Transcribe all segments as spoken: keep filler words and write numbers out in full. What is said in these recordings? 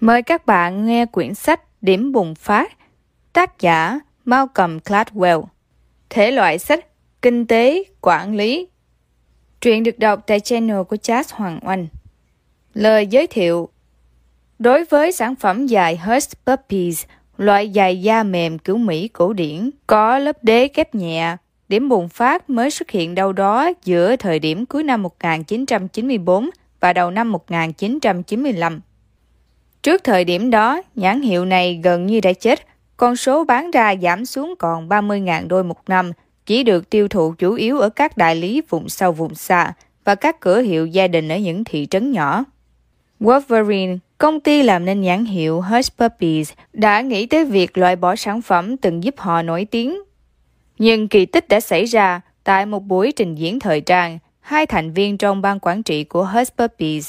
Mời các bạn nghe quyển sách Điểm bùng phát, tác giả Malcolm Gladwell. Thể loại sách Kinh tế, quản lý. Truyện được đọc tại channel của Charles Hoàng Oanh. Lời giới thiệu. Đối với sản phẩm giày Hush Puppies, loại giày da mềm kiểu Mỹ cổ điển, có lớp đế kép nhẹ, điểm bùng phát mới xuất hiện đâu đó giữa thời điểm cuối năm một nghìn chín trăm chín mươi tư và đầu năm một nghìn chín trăm chín mươi lăm. Trước thời điểm đó, nhãn hiệu này gần như đã chết, con số bán ra giảm xuống còn ba mươi nghìn đôi một năm, chỉ được tiêu thụ chủ yếu ở các đại lý vùng sâu vùng xa và các cửa hiệu gia đình ở những thị trấn nhỏ. Wolverine, công ty làm nên nhãn hiệu Hush Puppies, đã nghĩ tới việc loại bỏ sản phẩm từng giúp họ nổi tiếng. Nhưng kỳ tích đã xảy ra tại một buổi trình diễn thời trang, hai thành viên trong ban quản trị của Hush Puppies,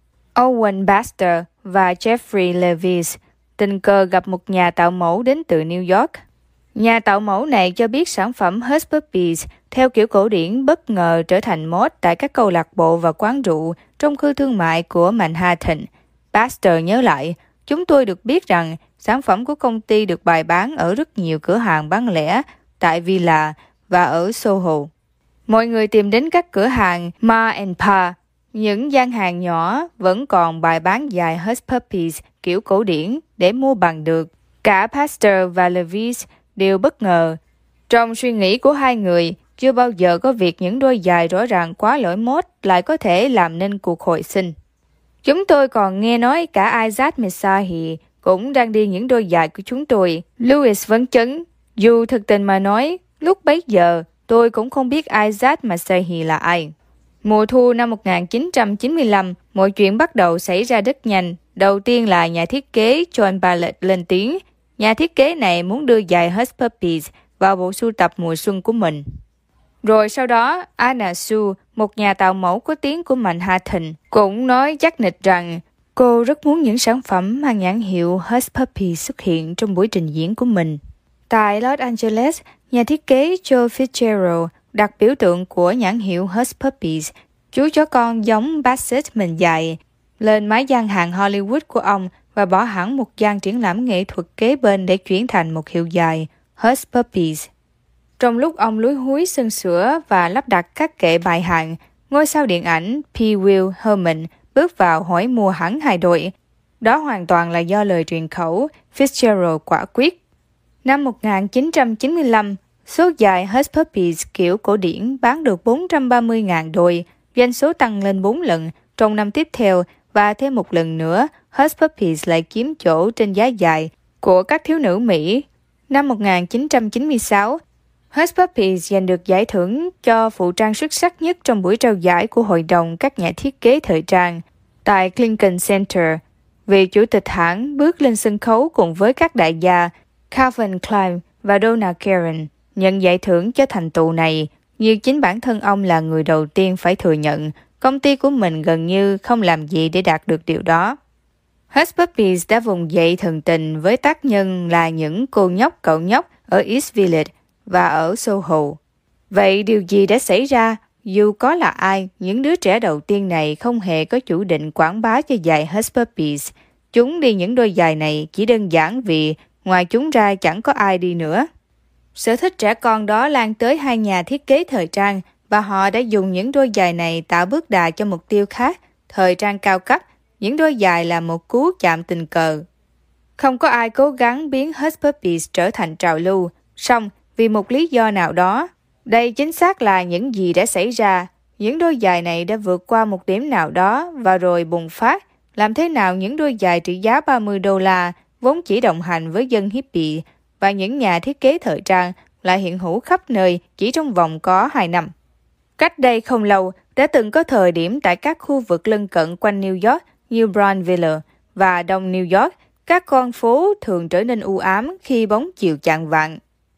Owen Baxter và Jeffrey Levis, tình cờ gặp một nhà tạo mẫu đến từ New York. Nhà tạo mẫu này cho biết sản phẩm Hush Puppies theo kiểu cổ điển bất ngờ trở thành mốt tại các câu lạc bộ và quán rượu trong khu thương mại của Manhattan. Baxter nhớ lại, chúng tôi được biết rằng sản phẩm của công ty được bày bán ở rất nhiều cửa hàng bán lẻ tại Villa và ở Soho. Mọi người tìm đến các cửa hàng Ma and Pa. Những gian hàng nhỏ vẫn còn bày bán giày Hush Puppies kiểu cổ điển để mua bằng được. Cả Baxter và Levis đều bất ngờ. Trong suy nghĩ của hai người, chưa bao giờ có việc những đôi giày rõ ràng quá lỗi mốt lại có thể làm nên cuộc hồi sinh. Chúng tôi còn nghe nói cả Isaac Mizrahi cũng đang đi những đôi giày của chúng tôi. Louis vấn chứng. Dù thực tình mà nói, lúc bấy giờ tôi cũng không biết Isaac Mizrahi là ai. Mùa thu năm một nghìn chín trăm chín mươi lăm, mọi chuyện bắt đầu xảy ra rất nhanh. Đầu tiên là nhà thiết kế John Ballard lên tiếng. Nhà thiết kế này muốn đưa giày Hush Puppies vào bộ sưu tập mùa xuân của mình. Rồi sau đó, Anna Sue, một nhà tạo mẫu có tiếng của Manhattan, cũng nói chắc nịch rằng cô rất muốn những sản phẩm mang nhãn hiệu Hush Puppies xuất hiện trong buổi trình diễn của mình. Tại Los Angeles, nhà thiết kế Joe Fitzgerald đặt biểu tượng của nhãn hiệu Hush Puppies, chú chó con giống Basset mình dạy, lên mái gian hàng Hollywood của ông và bỏ hẳn một gian triển lãm nghệ thuật kế bên để chuyển thành một hiệu dài Hush Puppies. Trong lúc ông lúi húi sơn sửa và lắp đặt các kệ bài hàng, ngôi sao điện ảnh P. Will Herman bước vào hỏi mua hẳn hai đội. Đó hoàn toàn là do lời truyền khẩu, Fitzgerald quả quyết. Năm một nghìn chín trăm chín mươi lăm, số giày Hush Puppies kiểu cổ điển bán được bốn trăm ba mươi nghìn đôi, doanh số tăng lên bốn lần trong năm tiếp theo và thêm một lần nữa, Hush Puppies lại chiếm chỗ trên giá giày của các thiếu nữ Mỹ. Năm một nghìn chín trăm chín mươi sáu, Hush Puppies giành được giải thưởng cho phụ trang xuất sắc nhất trong buổi trao giải của Hội đồng các nhà thiết kế thời trang tại Lincoln Center. Vị chủ tịch hãng bước lên sân khấu cùng với các đại gia Calvin Klein và Donna Karan nhận giải thưởng cho thành tựu này, như chính bản thân ông là người đầu tiên phải thừa nhận công ty của mình gần như không làm gì để đạt được điều đó. Hush Puppies đã vùng dậy thần tình với tác nhân là những cô nhóc cậu nhóc ở East Village và ở Soho. Vậy điều gì đã xảy ra? Dù có là ai, những đứa trẻ đầu tiên này không hề có chủ định quảng bá cho giày Hush Puppies. Chúng đi những đôi giày này chỉ đơn giản vì ngoài chúng ra chẳng có ai đi nữa. Sở thích trẻ con đó lan tới hai nhà thiết kế thời trang và họ đã dùng những đôi giày này tạo bước đà cho mục tiêu khác, thời trang cao cấp. Những đôi giày là một cú chạm tình cờ. Không có ai cố gắng biến Hush Puppies trở thành trào lưu, song vì một lý do nào đó, đây chính xác là những gì đã xảy ra. Những đôi giày này đã vượt qua một điểm nào đó và rồi bùng phát. Làm thế nào những đôi giày trị giá ba mươi đô la vốn chỉ đồng hành với dân hippie và những nhà thiết kế thời trang lại hiện hữu khắp nơi chỉ trong vòng có hai năm. Cách đây không lâu, đã từng có thời điểm tại các khu vực lân cận quanh New York như Brownville và đông New York, các con phố thường trở nên u ám khi bóng chiều chạng vạng.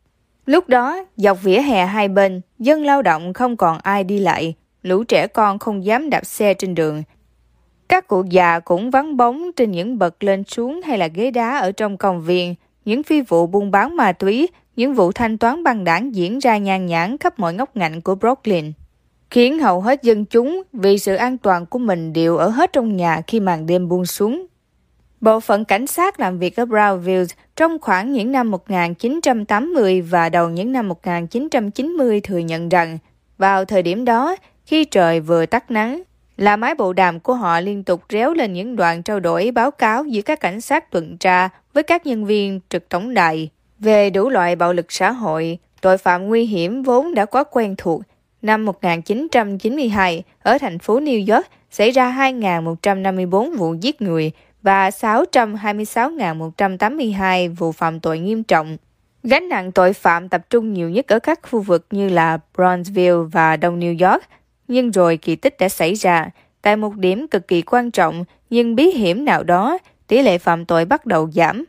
Lúc đó, dọc vỉa hè hai bên, dân lao động không còn ai đi lại, lũ trẻ con không dám đạp xe trên đường. Các cụ già cũng vắng bóng trên những bậc lên xuống hay là ghế đá ở trong công viên. Những phi vụ buôn bán ma túy, những vụ thanh toán băng đảng diễn ra nhan nhản khắp mọi ngóc ngách của Brooklyn, khiến hầu hết dân chúng vì sự an toàn của mình đều ở hết trong nhà khi màn đêm buông xuống. Bộ phận cảnh sát làm việc ở Brownsville trong khoảng những năm một nghìn chín trăm tám mươi và đầu những năm một nghìn chín trăm chín mươi thừa nhận rằng vào thời điểm đó, khi trời vừa tắt nắng, là máy bộ đàm của họ liên tục réo lên những đoạn trao đổi báo cáo giữa các cảnh sát tuần tra với các nhân viên trực tổng đài về đủ loại bạo lực xã hội, tội phạm nguy hiểm vốn đã quá quen thuộc. Năm một nghìn chín trăm chín mươi hai, ở thành phố New York xảy ra hai nghìn một trăm năm mươi tư vụ giết người và sáu trăm hai mươi sáu nghìn một trăm tám mươi hai vụ phạm tội nghiêm trọng. Gánh nặng tội phạm tập trung nhiều nhất ở các khu vực như là Bronxville và Đông New York. Nhưng rồi kỳ tích đã xảy ra. Tại một điểm cực kỳ quan trọng nhưng bí hiểm nào đó, tỷ lệ phạm tội bắt đầu giảm.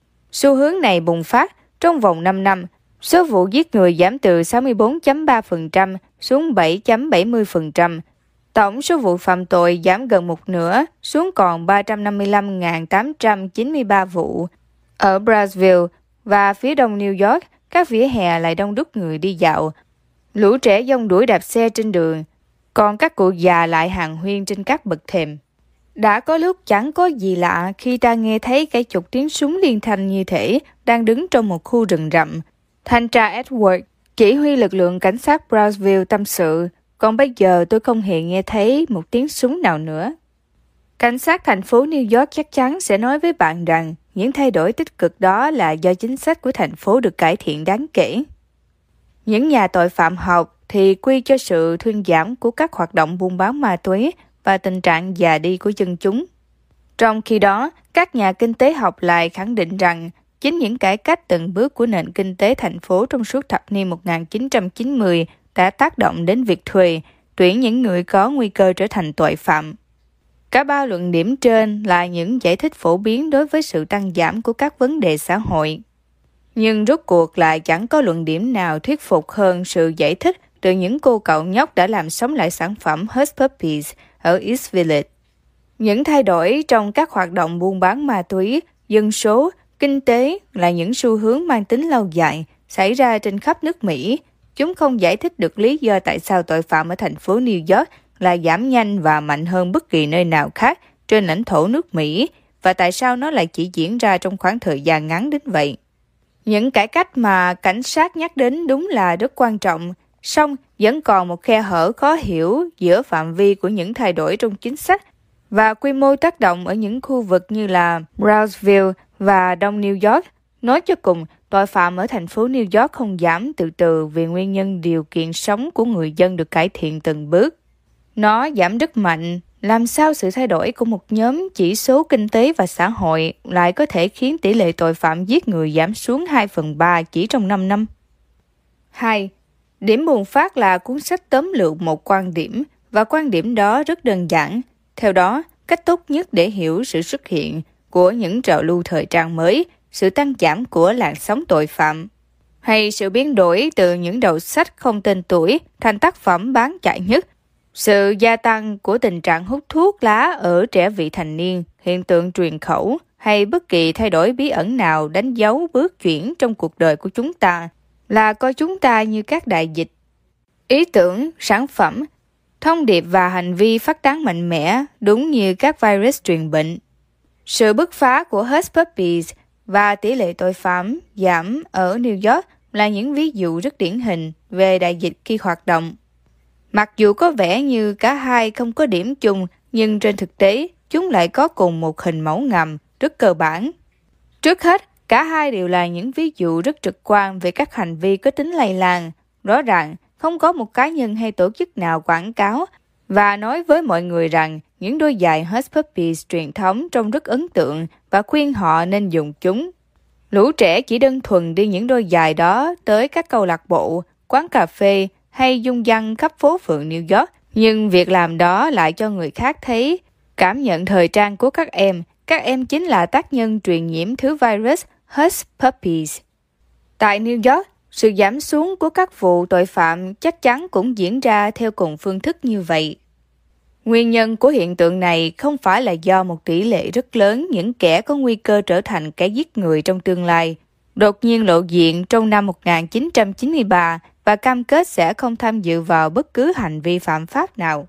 Xu hướng này bùng phát trong vòng năm năm. Số vụ giết người giảm từ sáu mươi tư phẩy ba phần trăm xuống bảy phẩy bảy mươi phần trăm. Tổng số vụ phạm tội giảm gần một nửa xuống còn ba trăm năm mươi lăm nghìn tám trăm chín mươi ba vụ. Ở Brownsville và phía đông New York, các vỉa hè lại đông đúc người đi dạo. Lũ trẻ dông đuổi đạp xe trên đường, còn các cụ già lại hàng huyên trên các bậc thềm. Đã có lúc chẳng có gì lạ khi ta nghe thấy cái chục tiếng súng liên thanh như thể đang đứng trong một khu rừng rậm. Thanh tra Edward, chỉ huy lực lượng cảnh sát Brownsville tâm sự, còn bây giờ tôi không hề nghe thấy một tiếng súng nào nữa. Cảnh sát thành phố New York chắc chắn sẽ nói với bạn rằng những thay đổi tích cực đó là do chính sách của thành phố được cải thiện đáng kể. Những nhà tội phạm học thì quy cho sự thuyên giảm của các hoạt động buôn bán ma túy và tình trạng già đi của dân chúng. Trong khi đó, các nhà kinh tế học lại khẳng định rằng chính những cải cách từng bước của nền kinh tế thành phố trong suốt thập niên một nghìn chín trăm chín mươi đã tác động đến việc thuê, tuyển những người có nguy cơ trở thành tội phạm. Cả ba luận điểm trên là những giải thích phổ biến đối với sự tăng giảm của các vấn đề xã hội. Nhưng rốt cuộc lại chẳng có luận điểm nào thuyết phục hơn sự giải thích từ những cô cậu nhóc đã làm sống lại sản phẩm Hush Puppies ở East Village. Những thay đổi trong các hoạt động buôn bán ma túy, dân số, kinh tế là những xu hướng mang tính lâu dài xảy ra trên khắp nước Mỹ. Chúng không giải thích được lý do tại sao tội phạm ở thành phố New York là giảm nhanh và mạnh hơn bất kỳ nơi nào khác trên lãnh thổ nước Mỹ và tại sao nó lại chỉ diễn ra trong khoảng thời gian ngắn đến vậy. Những cải cách mà cảnh sát nhắc đến đúng là rất quan trọng, song vẫn còn một khe hở khó hiểu giữa phạm vi của những thay đổi trong chính sách và quy mô tác động ở những khu vực như là Brownsville và Đông New York. Nói cho cùng, tội phạm ở thành phố New York không giảm từ từ vì nguyên nhân điều kiện sống của người dân được cải thiện từng bước. Nó giảm rất mạnh. Làm sao sự thay đổi của một nhóm chỉ số kinh tế và xã hội lại có thể khiến tỷ lệ tội phạm giết người giảm xuống hai phần ba chỉ trong năm năm? hai. Điểm bùng phát là cuốn sách tóm lược một quan điểm, và quan điểm đó rất đơn giản. Theo đó, cách tốt nhất để hiểu sự xuất hiện của những trào lưu thời trang mới, sự tăng giảm của làn sóng tội phạm, hay sự biến đổi từ những đầu sách không tên tuổi thành tác phẩm bán chạy nhất, sự gia tăng của tình trạng hút thuốc lá ở trẻ vị thành niên, hiện tượng truyền khẩu hay bất kỳ thay đổi bí ẩn nào đánh dấu bước chuyển trong cuộc đời của chúng ta là coi chúng ta như các đại dịch. Ý tưởng, sản phẩm, thông điệp và hành vi phát tán mạnh mẽ đúng như các virus truyền bệnh. Sự bứt phá của Hush Puppies và tỷ lệ tội phạm giảm ở New York là những ví dụ rất điển hình về đại dịch khi hoạt động. Mặc dù có vẻ như cả hai không có điểm chung, nhưng trên thực tế, chúng lại có cùng một hình mẫu ngầm rất cơ bản. Trước hết, cả hai đều là những ví dụ rất trực quan về các hành vi có tính lây lan. Rõ ràng, không có một cá nhân hay tổ chức nào quảng cáo và nói với mọi người rằng những đôi giày Hush Puppies truyền thống trông rất ấn tượng và khuyên họ nên dùng chúng. Lũ trẻ chỉ đơn thuần đi những đôi giày đó tới các câu lạc bộ, quán cà phê hay dung dăng khắp phố phường New York, nhưng việc làm đó lại cho người khác thấy cảm nhận thời trang của các em. Các em chính là tác nhân truyền nhiễm thứ virus Hush Puppies. Tại New York, sự giảm xuống của các vụ tội phạm chắc chắn cũng diễn ra theo cùng phương thức như vậy. Nguyên nhân của hiện tượng này không phải là do một tỷ lệ rất lớn những kẻ có nguy cơ trở thành kẻ giết người trong tương lai đột nhiên lộ diện trong năm một nghìn chín trăm chín mươi ba và cam kết sẽ không tham dự vào bất cứ hành vi phạm pháp nào.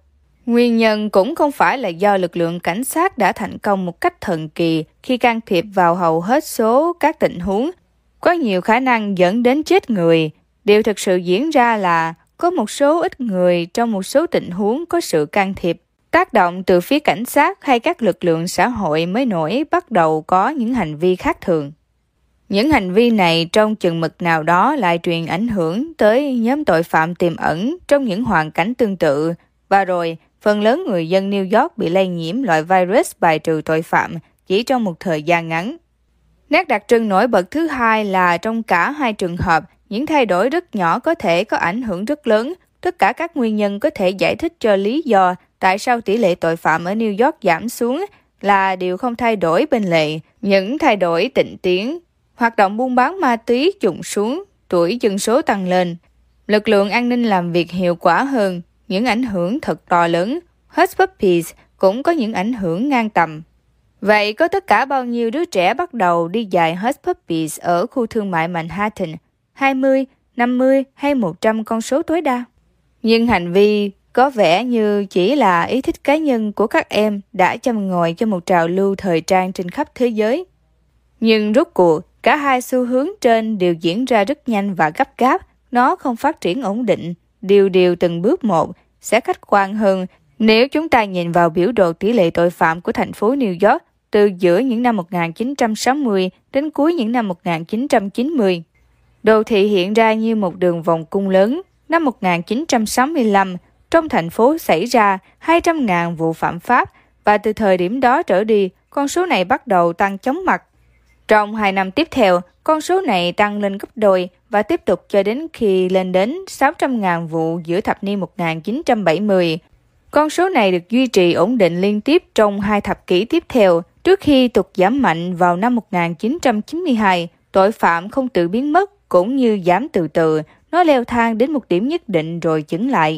Nguyên nhân cũng không phải là do lực lượng cảnh sát đã thành công một cách thần kỳ khi can thiệp vào hầu hết số các tình huống, có nhiều khả năng dẫn đến chết người. Điều thực sự diễn ra là có một số ít người trong một số tình huống có sự can thiệp, tác động từ phía cảnh sát hay các lực lượng xã hội mới nổi bắt đầu có những hành vi khác thường. Những hành vi này trong chừng mực nào đó lại truyền ảnh hưởng tới nhóm tội phạm tiềm ẩn trong những hoàn cảnh tương tự, và rồi phần lớn người dân New York bị lây nhiễm loại virus bài trừ tội phạm chỉ trong một thời gian ngắn. Nét đặc trưng nổi bật thứ hai là trong cả hai trường hợp, những thay đổi rất nhỏ có thể có ảnh hưởng rất lớn. Tất cả các nguyên nhân có thể giải thích cho lý do tại sao tỷ lệ tội phạm ở New York giảm xuống là điều không thay đổi bên lề. Những thay đổi tịnh tiến, hoạt động buôn bán ma túy chùng xuống, tuổi dân số tăng lên, lực lượng an ninh làm việc hiệu quả hơn, những ảnh hưởng thật to lớn. Hush Puppies cũng có những ảnh hưởng ngang tầm. Vậy có tất cả bao nhiêu đứa trẻ bắt đầu đi dạy Hush Puppies ở khu thương mại Manhattan? hai mươi, năm mươi hay một trăm con số tối đa? Nhưng hành vi có vẻ như chỉ là ý thích cá nhân của các em đã châm ngòi cho một trào lưu thời trang trên khắp thế giới. Nhưng rốt cuộc, cả hai xu hướng trên đều diễn ra rất nhanh và gấp gáp. Nó không phát triển ổn định, điều điều từng bước một, sẽ khách quan hơn nếu chúng ta nhìn vào biểu đồ tỷ lệ tội phạm của thành phố New York từ giữa những năm một nghìn chín trăm sáu mươi đến cuối những năm một nghìn chín trăm chín mươi. Đô thị hiện ra như một đường vòng cung lớn. Năm một nghìn chín trăm sáu mươi lăm, trong thành phố xảy ra hai trăm nghìn vụ phạm pháp, và từ thời điểm đó trở đi, con số này bắt đầu tăng chóng mặt. Trong hai năm tiếp theo, con số này tăng lên gấp đôi và tiếp tục cho đến khi lên đến sáu trăm nghìn vụ giữa thập niên một nghìn chín trăm bảy mươi. Con số này được duy trì ổn định liên tiếp trong hai thập kỷ tiếp theo, trước khi tụt giảm mạnh vào năm một nghìn chín trăm chín mươi hai. Tội phạm không tự biến mất, cũng như giảm từ từ, nó leo thang đến một điểm nhất định rồi chững lại.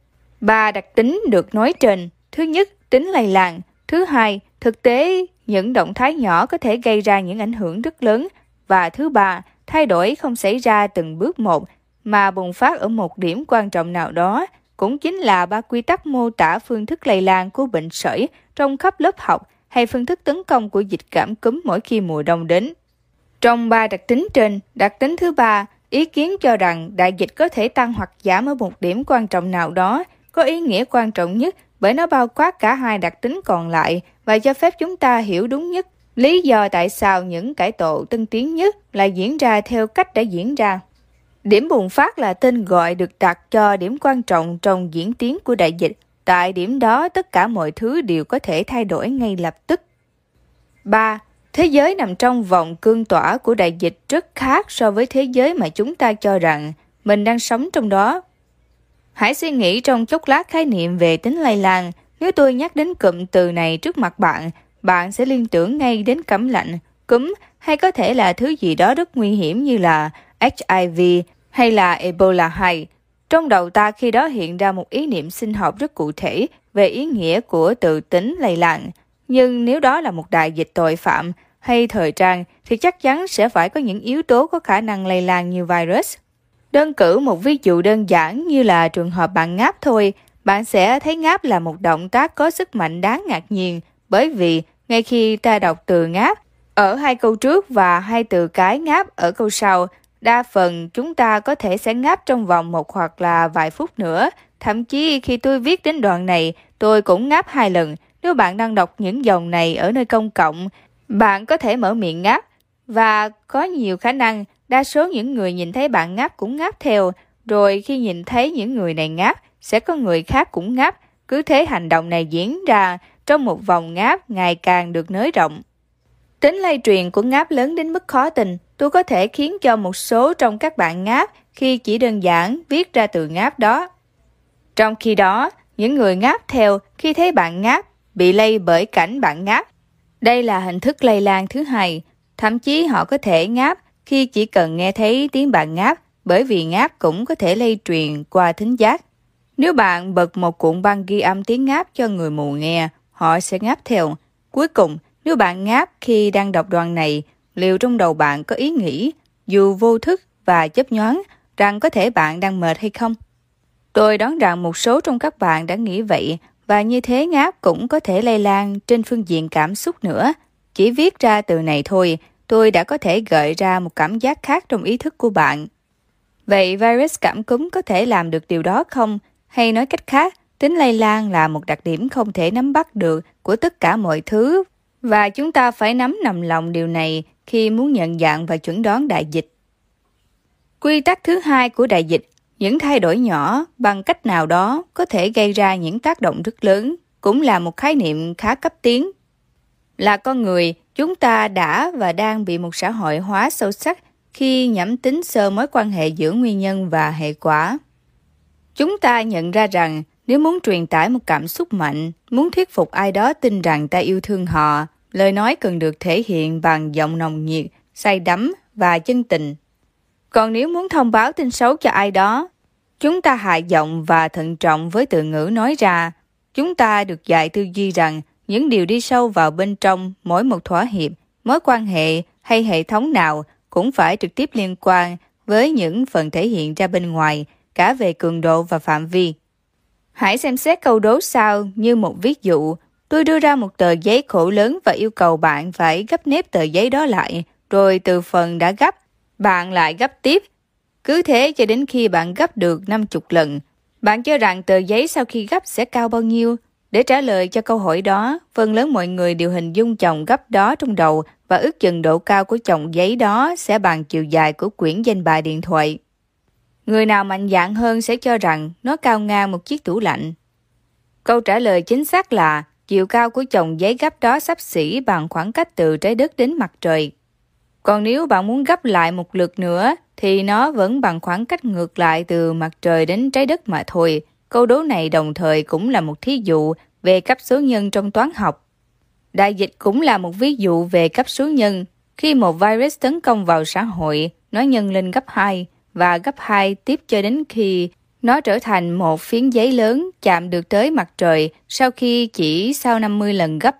Ba đặc tính được nói trên. Thứ nhất, tính lây lan. Thứ hai, thực tế, những động thái nhỏ có thể gây ra những ảnh hưởng rất lớn. Và thứ ba, thay đổi không xảy ra từng bước một, mà bùng phát ở một điểm quan trọng nào đó, cũng chính là ba quy tắc mô tả phương thức lây lan của bệnh sởi trong khắp lớp học hay phương thức tấn công của dịch cảm cúm mỗi khi mùa đông đến. Trong ba đặc tính trên, đặc tính thứ ba, ý kiến cho rằng đại dịch có thể tăng hoặc giảm ở một điểm quan trọng nào đó, có ý nghĩa quan trọng nhất bởi nó bao quát cả hai đặc tính còn lại và cho phép chúng ta hiểu đúng nhất lý do tại sao những cải tổ tân tiến nhất lại diễn ra theo cách đã diễn ra. Điểm bùng phát là tên gọi được đặt cho điểm quan trọng trong diễn tiến của đại dịch. Tại điểm đó, tất cả mọi thứ đều có thể thay đổi ngay lập tức. ba. Thế giới nằm trong vòng cương tỏa của đại dịch rất khác so với thế giới mà chúng ta cho rằng mình đang sống trong đó. Hãy suy nghĩ trong chốc lát khái niệm về tính lây lan. Nếu tôi nhắc đến cụm từ này trước mặt bạn, bạn sẽ liên tưởng ngay đến cảm lạnh, cúm hay có thể là thứ gì đó rất nguy hiểm như là H I V hay là Ebola hai. Trong đầu ta khi đó hiện ra một ý niệm sinh học rất cụ thể về ý nghĩa của từ tính lây lan. Nhưng nếu đó là một đại dịch tội phạm hay thời trang thì chắc chắn sẽ phải có những yếu tố có khả năng lây lan như virus. Đơn cử một ví dụ đơn giản như là trường hợp bạn ngáp thôi, bạn sẽ thấy ngáp là một động tác có sức mạnh đáng ngạc nhiên, bởi vì ngay khi ta đọc từ ngáp ở hai câu trước và hai từ cái ngáp ở câu sau, đa phần chúng ta có thể sẽ ngáp trong vòng một hoặc là vài phút nữa. Thậm chí khi tôi viết đến đoạn này, tôi cũng ngáp hai lần. Nếu bạn đang đọc những dòng này ở nơi công cộng, bạn có thể mở miệng ngáp, và có nhiều khả năng đa số những người nhìn thấy bạn ngáp cũng ngáp theo, rồi khi nhìn thấy những người này ngáp, sẽ có người khác cũng ngáp. Cứ thế hành động này diễn ra trong một vòng ngáp ngày càng được nới rộng. Tính lây truyền của ngáp lớn đến mức khó tin, tôi có thể khiến cho một số trong các bạn ngáp khi chỉ đơn giản viết ra từ ngáp đó. Trong khi đó, những người ngáp theo khi thấy bạn ngáp bị lây bởi cảnh bạn ngáp. Đây là hình thức lây lan thứ hai. Thậm chí họ có thể ngáp khi chỉ cần nghe thấy tiếng bạn ngáp, bởi vì ngáp cũng có thể lây truyền qua thính giác. Nếu bạn bật một cuộn băng ghi âm tiếng ngáp cho người mù nghe, họ sẽ ngáp theo. Cuối cùng, nếu bạn ngáp khi đang đọc đoạn này, liệu trong đầu bạn có ý nghĩ, dù vô thức và chớp nhoáng, rằng có thể bạn đang mệt hay không? Tôi đoán rằng một số trong các bạn đã nghĩ vậy, và như thế ngáp cũng có thể lây lan trên phương diện cảm xúc nữa. Chỉ viết ra từ này thôi, tôi đã có thể gợi ra một cảm giác khác trong ý thức của bạn. Vậy virus cảm cúm có thể làm được điều đó không? Hay nói cách khác, tính lây lan là một đặc điểm không thể nắm bắt được của tất cả mọi thứ, và chúng ta phải nắm nằm lòng điều này khi muốn nhận dạng và chuẩn đoán đại dịch. Quy tắc thứ hai của đại dịch, những thay đổi nhỏ bằng cách nào đó có thể gây ra những tác động rất lớn, cũng là một khái niệm khá cấp tiến. Là con người, chúng ta đã và đang bị một xã hội hóa sâu sắc khi nhắm tính sơ mối quan hệ giữa nguyên nhân và hệ quả. Chúng ta nhận ra rằng nếu muốn truyền tải một cảm xúc mạnh, muốn thuyết phục ai đó tin rằng ta yêu thương họ, lời nói cần được thể hiện bằng giọng nồng nhiệt, say đắm và chân tình. Còn nếu muốn thông báo tin xấu cho ai đó, chúng ta hạ giọng và thận trọng với từ ngữ nói ra. Chúng ta được dạy tư duy rằng những điều đi sâu vào bên trong mỗi một thỏa hiệp, mối quan hệ hay hệ thống nào cũng phải trực tiếp liên quan với những phần thể hiện ra bên ngoài, cả về cường độ và phạm vi. Hãy xem xét câu đố sau như một ví dụ. Tôi đưa ra một tờ giấy khổ lớn và yêu cầu bạn phải gấp nếp tờ giấy đó lại, rồi từ phần đã gấp, bạn lại gấp tiếp. Cứ thế cho đến khi bạn gấp được năm mươi lần. Bạn cho rằng tờ giấy sau khi gấp sẽ cao bao nhiêu? Để trả lời cho câu hỏi đó, phần lớn mọi người đều hình dung chồng gấp đó trong đầu và ước chừng độ cao của chồng giấy đó sẽ bằng chiều dài của quyển danh bạ điện thoại. Người nào mạnh dạn hơn sẽ cho rằng nó cao ngang một chiếc tủ lạnh. Câu trả lời chính xác là chiều cao của chồng giấy gấp đó xấp xỉ bằng khoảng cách từ trái đất đến mặt trời. Còn nếu bạn muốn gấp lại một lượt nữa, thì nó vẫn bằng khoảng cách ngược lại từ mặt trời đến trái đất mà thôi. Câu đố này đồng thời cũng là một thí dụ về cấp số nhân trong toán học. Đại dịch cũng là một ví dụ về cấp số nhân. Khi một virus tấn công vào xã hội, nó nhân lên gấp hai và gấp hai tiếp cho đến khi nó trở thành một phiến giấy lớn chạm được tới mặt trời sau khi chỉ sau năm mươi lần gấp.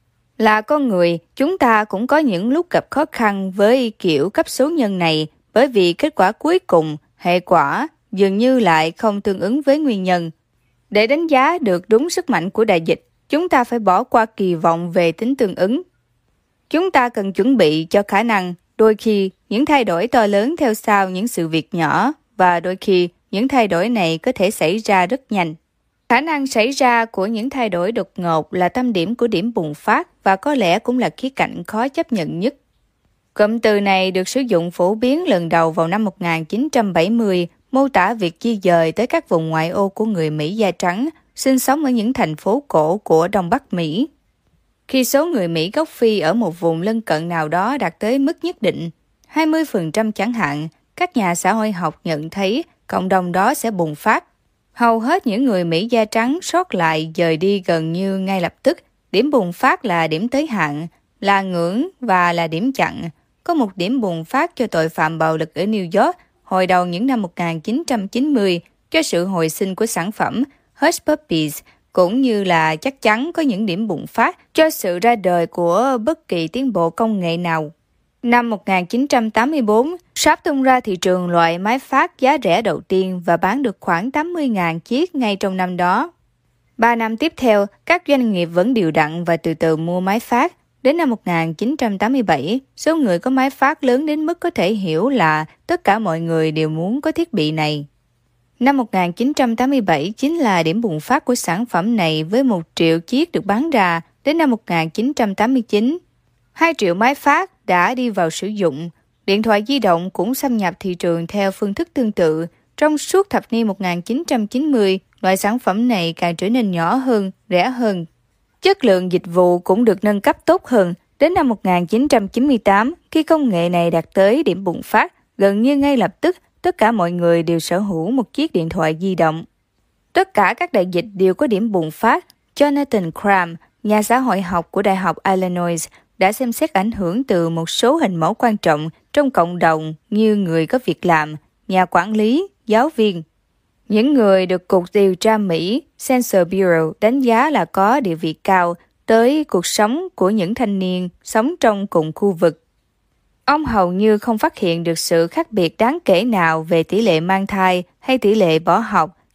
Là con người, chúng ta cũng có những lúc gặp khó khăn với kiểu cấp số nhân này bởi vì kết quả cuối cùng, hệ quả, dường như lại không tương ứng với nguyên nhân. Để đánh giá được đúng sức mạnh của đại dịch, chúng ta phải bỏ qua kỳ vọng về tính tương ứng. Chúng ta cần chuẩn bị cho khả năng đôi khi những thay đổi to lớn theo sau những sự việc nhỏ và đôi khi những thay đổi này có thể xảy ra rất nhanh. Khả năng xảy ra của những thay đổi đột ngột là tâm điểm của điểm bùng phát và có lẽ cũng là khía cạnh khó chấp nhận nhất. Cụm từ này được sử dụng phổ biến lần đầu vào năm một nghìn chín trăm bảy mươi, mô tả việc di dời tới các vùng ngoại ô của người Mỹ da trắng, sinh sống ở những thành phố cổ của Đông Bắc Mỹ. Khi số người Mỹ gốc Phi ở một vùng lân cận nào đó đạt tới mức nhất định, hai mươi phần trăm chẳng hạn, các nhà xã hội học nhận thấy cộng đồng đó sẽ bùng phát. Hầu hết những người Mỹ da trắng sót lại dời đi gần như ngay lập tức. Điểm bùng phát là điểm tới hạn, là ngưỡng và là điểm chặn. Có một điểm bùng phát cho tội phạm bạo lực ở New York hồi đầu những năm một nghìn chín trăm chín mươi cho sự hồi sinh của sản phẩm Hush Puppies, cũng như là chắc chắn có những điểm bùng phát cho sự ra đời của bất kỳ tiến bộ công nghệ nào. Năm một nghìn chín trăm tám mươi tư, Sharp tung ra thị trường loại máy phát giá rẻ đầu tiên và bán được khoảng tám mươi nghìn chiếc ngay trong năm đó. Ba năm tiếp theo, các doanh nghiệp vẫn đều đặn và từ từ mua máy phát. Đến năm một nghìn chín trăm tám mươi bảy, số người có máy phát lớn đến mức có thể hiểu là tất cả mọi người đều muốn có thiết bị này. Năm một nghìn chín trăm tám mươi bảy chính là điểm bùng phát của sản phẩm này với một triệu chiếc được bán ra. Đến năm một nghìn chín trăm tám mươi chín, hai triệu máy phát đã đi vào sử dụng. Điện thoại di động cũng xâm nhập thị trường theo phương thức tương tự. Trong suốt thập niên một nghìn chín trăm chín mươi, loại sản phẩm này càng trở nên nhỏ hơn, rẻ hơn. Chất lượng dịch vụ cũng được nâng cấp tốt hơn. Đến năm một nghìn chín trăm chín mươi tám, khi công nghệ này đạt tới điểm bùng phát, gần như ngay lập tức, tất cả mọi người đều sở hữu một chiếc điện thoại di động. Tất cả các đại dịch đều có điểm bùng phát. Jonathan Cram, nhà xã hội học của Đại học Illinois, đã xem xét ảnh hưởng từ một số hình mẫu quan trọng trong cộng đồng như người có việc làm, nhà quản lý, giáo viên. Những người được Cục Điều tra Mỹ Census Bureau đánh giá là có địa vị cao tới cuộc sống của những thanh niên sống trong cùng khu vực. Ông hầu như không phát hiện được sự khác biệt đáng kể nào về tỷ lệ mang thai hay tỷ lệ bỏ học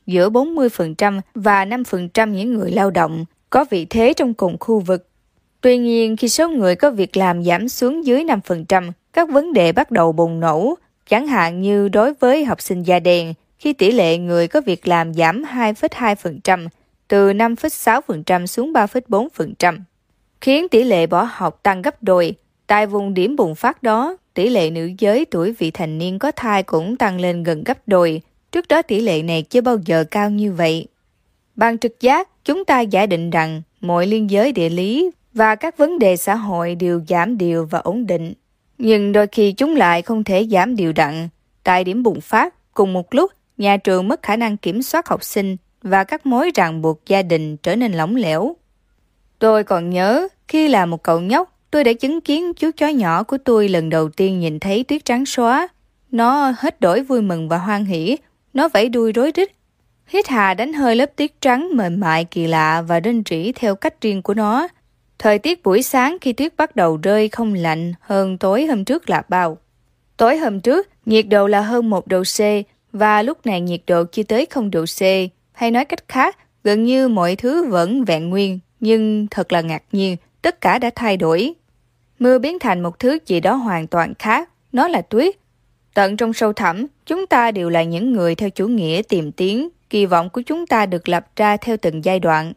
giữa bốn mươi phần trăm và năm phần trăm những người lao động có vị thế trong cùng khu vực. Tuy nhiên, khi số người có việc làm giảm xuống dưới năm phần trăm, các vấn đề bắt đầu bùng nổ, chẳng hạn như đối với học sinh da đen, khi tỷ lệ người có việc làm giảm hai phẩy hai phần trăm, từ năm phẩy sáu phần trăm xuống ba phẩy bốn phần trăm, khiến tỷ lệ bỏ học tăng gấp đôi. Tại vùng điểm bùng phát đó, tỷ lệ nữ giới tuổi vị thành niên có thai cũng tăng lên gần gấp đôi. Trước đó tỷ lệ này chưa bao giờ cao như vậy. Bằng trực giác, chúng ta giả định rằng mọi liên giới địa lý và các vấn đề xã hội đều giảm đều và ổn định. Nhưng đôi khi chúng lại không thể giảm đều đặn. Tại điểm bùng phát, cùng một lúc, nhà trường mất khả năng kiểm soát học sinh và các mối ràng buộc gia đình trở nên lỏng lẻo. Tôi còn nhớ, khi là một cậu nhóc, tôi đã chứng kiến chú chó nhỏ của tôi lần đầu tiên nhìn thấy tuyết trắng xóa. Nó hết đổi vui mừng và hoan hỉ. Nó vẫy đuôi rối rít, hít hà đánh hơi lớp tuyết trắng mềm mại kỳ lạ và rên rỉ theo cách riêng của nó. Thời tiết buổi sáng khi tuyết bắt đầu rơi không lạnh hơn tối hôm trước là bao. Tối hôm trước, nhiệt độ là hơn một độ C và lúc này nhiệt độ chưa tới không độ C. Hay nói cách khác, gần như mọi thứ vẫn vẹn nguyên, nhưng thật là ngạc nhiên, tất cả đã thay đổi. Mưa biến thành một thứ gì đó hoàn toàn khác, nó là tuyết. Tận trong sâu thẳm, chúng ta đều là những người theo chủ nghĩa tìm tiến, kỳ vọng của chúng ta được lập ra theo từng giai đoạn.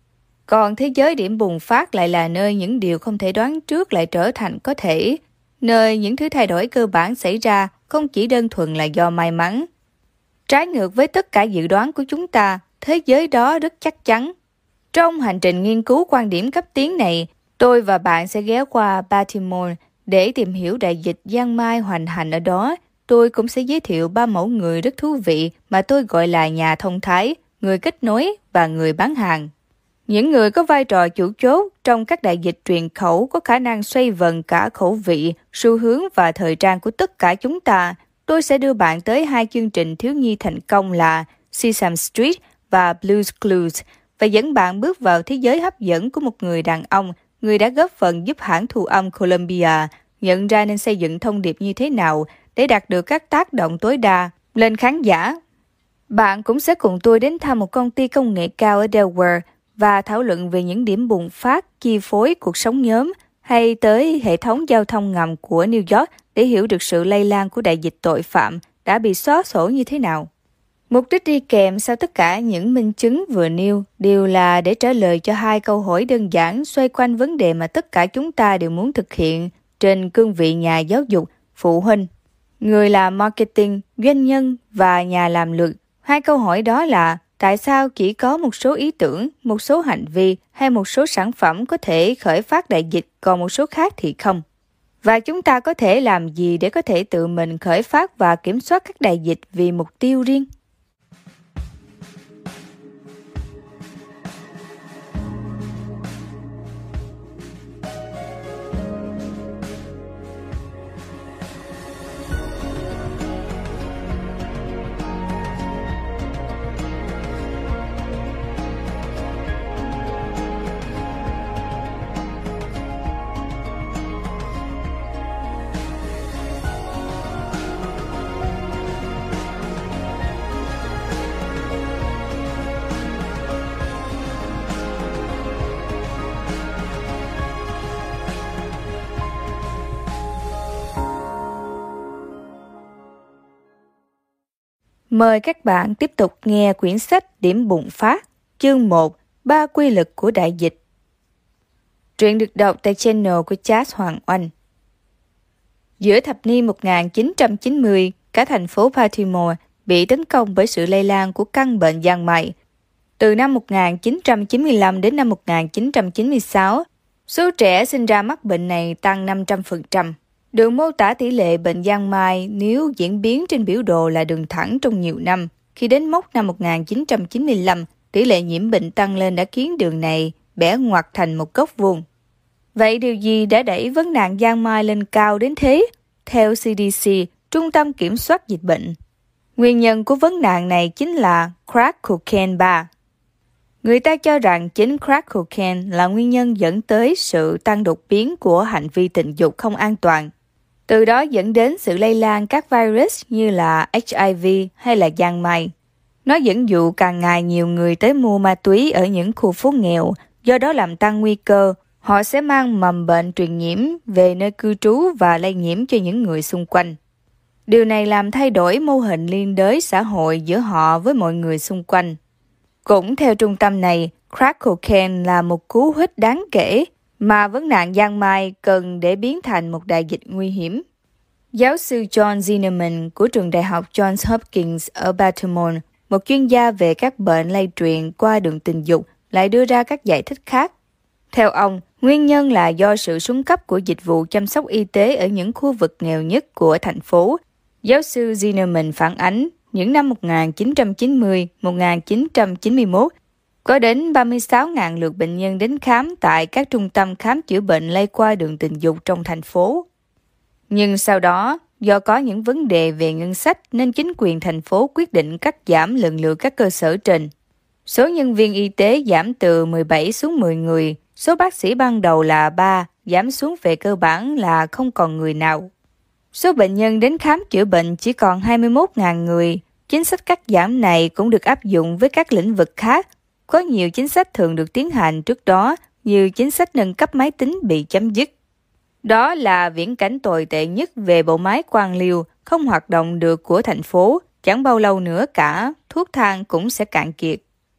Còn thế giới điểm bùng phát lại là nơi những điều không thể đoán trước lại trở thành có thể, nơi những thứ thay đổi cơ bản xảy ra không chỉ đơn thuần là do may mắn. Trái ngược với tất cả dự đoán của chúng ta, thế giới đó rất chắc chắn. Trong hành trình nghiên cứu quan điểm cấp tiến này, tôi và bạn sẽ ghé qua Baltimore để tìm hiểu đại dịch giang mai hoành hành ở đó. Tôi cũng sẽ giới thiệu ba mẫu người rất thú vị mà tôi gọi là nhà thông thái, người kết nối và người bán hàng. Những người có vai trò chủ chốt trong các đại dịch truyền khẩu có khả năng xoay vần cả khẩu vị, xu hướng và thời trang của tất cả chúng ta. Tôi sẽ đưa bạn tới hai chương trình thiếu nhi thành công là Sesame Street và Blue's Clues và dẫn bạn bước vào thế giới hấp dẫn của một người đàn ông, người đã góp phần giúp hãng thu âm Columbia nhận ra nên xây dựng thông điệp như thế nào để đạt được các tác động tối đa lên khán giả. Bạn cũng sẽ cùng tôi đến thăm một công ty công nghệ cao ở Delaware và thảo luận về những điểm bùng phát chi phối cuộc sống nhóm, hay tới hệ thống giao thông ngầm của New York để hiểu được sự lây lan của đại dịch tội phạm đã bị xóa sổ như thế nào. Mục đích đi kèm sau tất cả những minh chứng vừa nêu đều là để trả lời cho hai câu hỏi đơn giản xoay quanh vấn đề mà tất cả chúng ta đều muốn thực hiện trên cương vị nhà giáo dục, phụ huynh, người làm marketing, doanh nhân và nhà làm luật. Hai câu hỏi đó là: tại sao chỉ có một số ý tưởng, một số hành vi hay một số sản phẩm có thể khởi phát đại dịch, còn một số khác thì không? Và chúng ta có thể làm gì để có thể tự mình khởi phát và kiểm soát các đại dịch vì mục tiêu riêng? Mời các bạn tiếp tục nghe quyển sách Điểm bùng phát, chương một, ba quy luật của đại dịch. Truyện được đọc tại channel của Charles Hoàng Oanh. Giữa thập niên một nghìn chín trăm chín mươi, cả thành phố Baltimore bị tấn công bởi sự lây lan của căn bệnh giang mai. Từ năm một nghìn chín trăm chín mươi lăm đến năm một nghìn chín trăm chín mươi sáu, số trẻ sinh ra mắc bệnh này tăng năm trăm phần trăm. Được mô tả tỷ lệ bệnh giang mai nếu diễn biến trên biểu đồ là đường thẳng trong nhiều năm. Khi đến mốc năm một nghìn chín trăm chín mươi lăm, tỷ lệ nhiễm bệnh tăng lên đã khiến đường này bẻ ngoặt thành một góc vuông. Vậy điều gì đã đẩy vấn nạn giang mai lên cao đến thế? Theo xê đê xê, Trung tâm Kiểm soát Dịch bệnh, nguyên nhân của vấn nạn này chính là crack cocaine ba. Người ta cho rằng chính crack cocaine là nguyên nhân dẫn tới sự tăng đột biến của hành vi tình dục không an toàn. Từ đó dẫn đến sự lây lan các virus như là hát i vê hay là giang mai. Nó dẫn dụ càng ngày nhiều người tới mua ma túy ở những khu phố nghèo, do đó làm tăng nguy cơ họ sẽ mang mầm bệnh truyền nhiễm về nơi cư trú và lây nhiễm cho những người xung quanh. Điều này làm thay đổi mô hình liên đới xã hội giữa họ với mọi người xung quanh. Cũng theo trung tâm này, crack cocaine là một cú hích đáng kể mà vấn nạn giang mai cần để biến thành một đại dịch nguy hiểm. Giáo sư John Zimmerman của trường đại học Johns Hopkins ở Baltimore, một chuyên gia về các bệnh lây truyền qua đường tình dục, lại đưa ra các giải thích khác. Theo ông, nguyên nhân là do sự xuống cấp của dịch vụ chăm sóc y tế ở những khu vực nghèo nhất của thành phố. Giáo sư Zimmerman phản ánh, những năm một nghìn chín trăm chín mươi đến một nghìn chín trăm chín mươi mốt, có đến ba mươi sáu nghìn lượt bệnh nhân đến khám tại các trung tâm khám chữa bệnh lây qua đường tình dục trong thành phố. Nhưng sau đó, do có những vấn đề về ngân sách nên chính quyền thành phố quyết định cắt giảm lần lượt các cơ sở trên. Số nhân viên y tế giảm từ mười bảy xuống mười người, số bác sĩ ban đầu là ba, giảm xuống về cơ bản là không còn người nào. Số bệnh nhân đến khám chữa bệnh chỉ còn hai mươi mốt nghìn người. Chính sách cắt giảm này cũng được áp dụng với các lĩnh vực khác. Có nhiều chính sách thường được tiến hành trước đó, như chính sách nâng cấp máy tính bị chấm dứt. Đó là viễn cảnh tồi tệ nhất về bộ máy quan liêu không hoạt động được của thành phố. Chẳng bao lâu nữa cả, thuốc thang cũng sẽ cạn kiệt.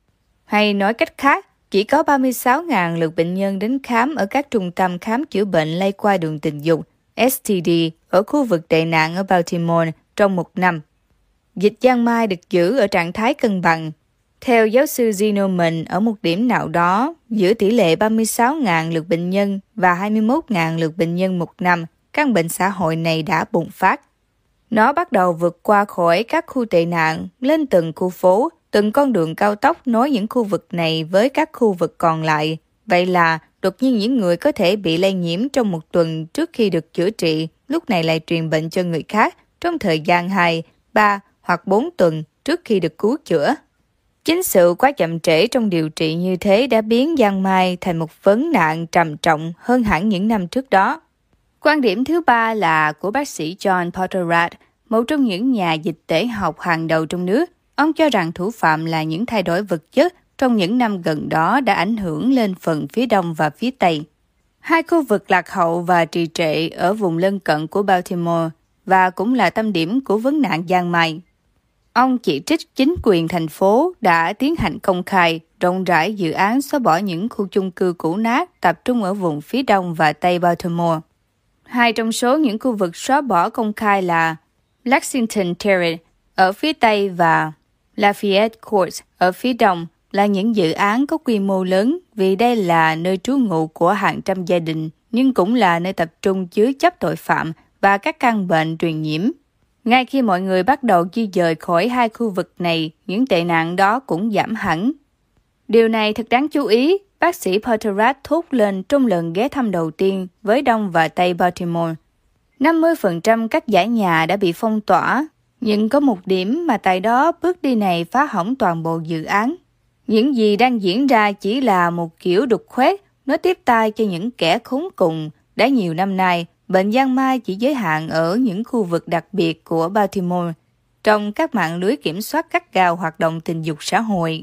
Hay nói cách khác, chỉ có ba mươi sáu nghìn lượt bệnh nhân đến khám ở các trung tâm khám chữa bệnh lây qua đường tình dục S T D ở khu vực tệ nạn ở Baltimore trong một năm. Dịch giang mai được giữ ở trạng thái cân bằng. Theo giáo sư Zimmerman, ở một điểm nào đó, giữa tỷ lệ ba mươi sáu nghìn lượt bệnh nhân và hai mươi mốt nghìn lượt bệnh nhân một năm, căn bệnh xã hội này đã bùng phát. Nó bắt đầu vượt qua khỏi các khu tệ nạn, lên từng khu phố, từng con đường cao tốc nối những khu vực này với các khu vực còn lại. Vậy là, đột nhiên những người có thể bị lây nhiễm trong một tuần trước khi được chữa trị, lúc này lại truyền bệnh cho người khác trong thời gian hai, ba hoặc bốn tuần trước khi được cứu chữa. Chính sự quá chậm trễ trong điều trị như thế đã biến giang mai thành một vấn nạn trầm trọng hơn hẳn những năm trước đó. Quan điểm thứ ba là của bác sĩ John Potterat, một trong những nhà dịch tễ học hàng đầu trong nước. Ông cho rằng thủ phạm là những thay đổi vật chất trong những năm gần đó đã ảnh hưởng lên phần phía đông và phía tây. Hai khu vực lạc hậu và trì trệ ở vùng lân cận của Baltimore và cũng là tâm điểm của vấn nạn giang mai. Ông chỉ trích chính quyền thành phố đã tiến hành công khai, rộng rãi dự án xóa bỏ những khu chung cư cũ nát tập trung ở vùng phía đông và tây Baltimore. Hai trong số những khu vực xóa bỏ công khai là Lexington Terrace ở phía tây và Lafayette Court ở phía đông là những dự án có quy mô lớn vì đây là nơi trú ngụ của hàng trăm gia đình, nhưng cũng là nơi tập trung chứa chấp tội phạm và các căn bệnh truyền nhiễm. Ngay khi mọi người bắt đầu di dời khỏi hai khu vực này, những tệ nạn đó cũng giảm hẳn. Điều này thật đáng chú ý, bác sĩ Potterat thốt lên trong lần ghé thăm đầu tiên với Đông và Tây Baltimore. năm mươi phần trăm các dãy nhà đã bị phong tỏa, nhưng có một điểm mà tại đó bước đi này phá hỏng toàn bộ dự án. Những gì đang diễn ra chỉ là một kiểu đục khoét, nó tiếp tay cho những kẻ khốn cùng. Đã nhiều năm nay, bệnh giang mai chỉ giới hạn ở những khu vực đặc biệt của Baltimore, trong các mạng lưới kiểm soát gắt gao hoạt động tình dục xã hội.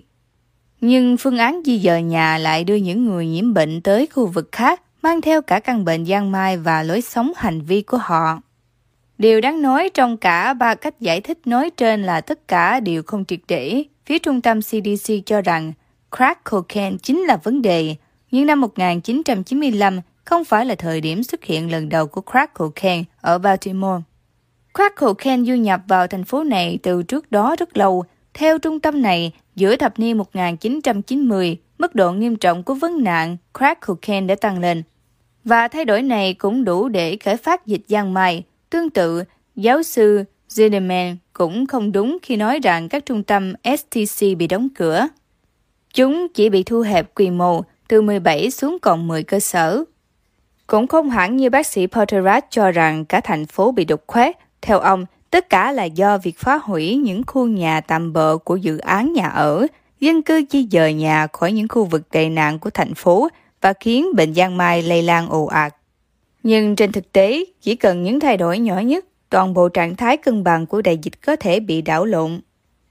Nhưng phương án di dời nhà lại đưa những người nhiễm bệnh tới khu vực khác, mang theo cả căn bệnh giang mai và lối sống hành vi của họ. Điều đáng nói trong cả ba cách giải thích nói trên là tất cả đều không triệt để. Phía trung tâm C D C cho rằng crack cocaine chính là vấn đề, nhưng năm một nghìn chín trăm chín mươi lăm không phải là thời điểm xuất hiện lần đầu của crack cocaine ở Baltimore. Crack cocaine du nhập vào thành phố này từ trước đó rất lâu. Theo trung tâm này, giữa thập niên một nghìn chín trăm chín mươi, mức độ nghiêm trọng của vấn nạn crack cocaine đã tăng lên. Và thay đổi này cũng đủ để khởi phát dịch giang mai. Tương tự, giáo sư Zimmerman cũng không đúng khi nói rằng các trung tâm S T C bị đóng cửa. Chúng chỉ bị thu hẹp quy mô từ mười bảy xuống còn mười cơ sở. Cũng không hẳn như bác sĩ Potterat cho rằng cả thành phố bị đục khoét. Theo ông, tất cả là do việc phá hủy những khu nhà tạm bợ của dự án nhà ở, dân cư di dời nhà khỏi những khu vực tệ nạn của thành phố và khiến bệnh giang mai lây lan ồ ạt. Nhưng trên thực tế, chỉ cần những thay đổi nhỏ nhất, toàn bộ trạng thái cân bằng của đại dịch có thể bị đảo lộn.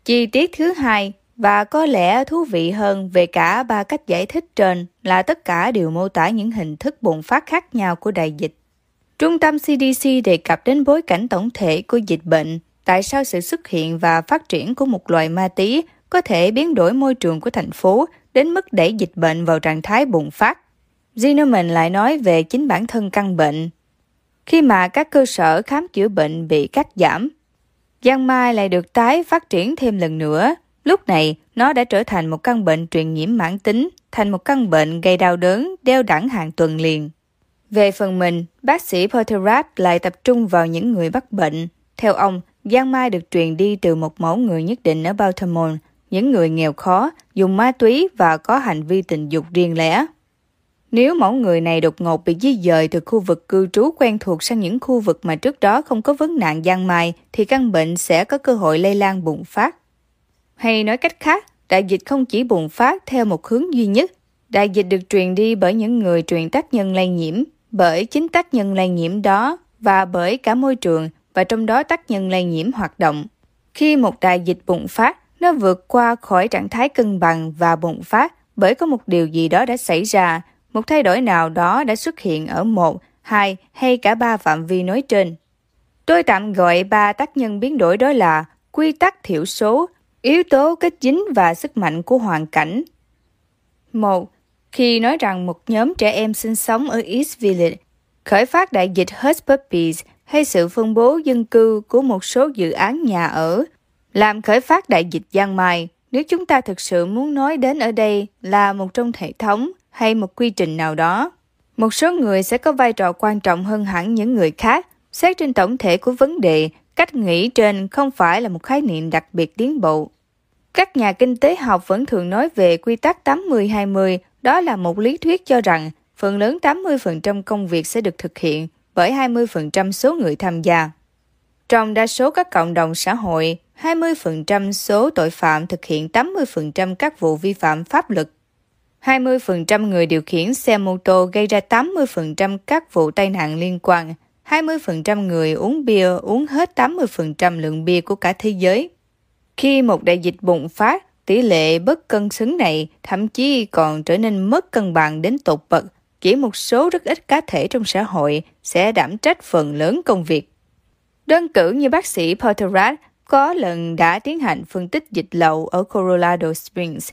Chi tiết thứ hai và có lẽ thú vị hơn về cả ba cách giải thích trên là tất cả đều mô tả những hình thức bùng phát khác nhau của đại dịch. Trung tâm xê đê xê đề cập đến bối cảnh tổng thể của dịch bệnh, tại sao sự xuất hiện và phát triển của một loài ma tí có thể biến đổi môi trường của thành phố đến mức đẩy dịch bệnh vào trạng thái bùng phát. Zimmerman lại nói về chính bản thân căn bệnh. Khi mà các cơ sở khám chữa bệnh bị cắt giảm, giang mai lại được tái phát triển thêm lần nữa. Lúc này, nó đã trở thành một căn bệnh truyền nhiễm mãn tính, thành một căn bệnh gây đau đớn, đeo đẳng hàng tuần liền. Về phần mình, bác sĩ Potterat lại tập trung vào những người mắc bệnh. Theo ông, giang mai được truyền đi từ một mẫu người nhất định ở Baltimore, những người nghèo khó, dùng ma túy và có hành vi tình dục riêng lẻ. Nếu mẫu người này đột ngột bị di dời từ khu vực cư trú quen thuộc sang những khu vực mà trước đó không có vấn nạn giang mai, thì căn bệnh sẽ có cơ hội lây lan bùng phát. Hay nói cách khác, đại dịch không chỉ bùng phát theo một hướng duy nhất. Đại dịch được truyền đi bởi những người truyền tác nhân lây nhiễm, bởi chính tác nhân lây nhiễm đó và bởi cả môi trường, và trong đó tác nhân lây nhiễm hoạt động. Khi một đại dịch bùng phát, nó vượt qua khỏi trạng thái cân bằng và bùng phát bởi có một điều gì đó đã xảy ra, một thay đổi nào đó đã xuất hiện ở một, hai hay cả ba phạm vi nói trên. Tôi tạm gọi ba tác nhân biến đổi đó là quy tắc thiểu số, yếu tố kết dính và sức mạnh của hoàn cảnh. Một, khi nói rằng một nhóm trẻ em sinh sống ở East Village khởi phát đại dịch Hush Puppies hay sự phân bố dân cư của một số dự án nhà ở làm khởi phát đại dịch giang mai, nếu chúng ta thực sự muốn nói đến ở đây là một trong hệ thống hay một quy trình nào đó, một số người sẽ có vai trò quan trọng hơn hẳn những người khác. Xét trên tổng thể của vấn đề, cách nghĩ trên không phải là một khái niệm đặc biệt tiến bộ. Các nhà kinh tế học vẫn thường nói về quy tắc tám mươi hai mươi, đó là một lý thuyết cho rằng phần lớn tám mươi phần trăm công việc sẽ được thực hiện bởi hai mươi phần trăm số người tham gia. Trong đa số các cộng đồng xã hội, hai mươi phần trăm số tội phạm thực hiện tám mươi phần trăm các vụ vi phạm pháp luật. hai mươi phần trăm người điều khiển xe mô tô gây ra tám mươi phần trăm các vụ tai nạn liên quan. hai mươi phần trăm người uống bia uống hết tám mươi phần trăm lượng bia của cả thế giới. Khi một đại dịch bùng phát, tỷ lệ bất cân xứng này thậm chí còn trở nên mất cân bằng đến tột bậc. Chỉ một số rất ít cá thể trong xã hội sẽ đảm trách phần lớn công việc. Đơn cử như bác sĩ Potterat có lần đã tiến hành phân tích dịch lậu ở Colorado Springs,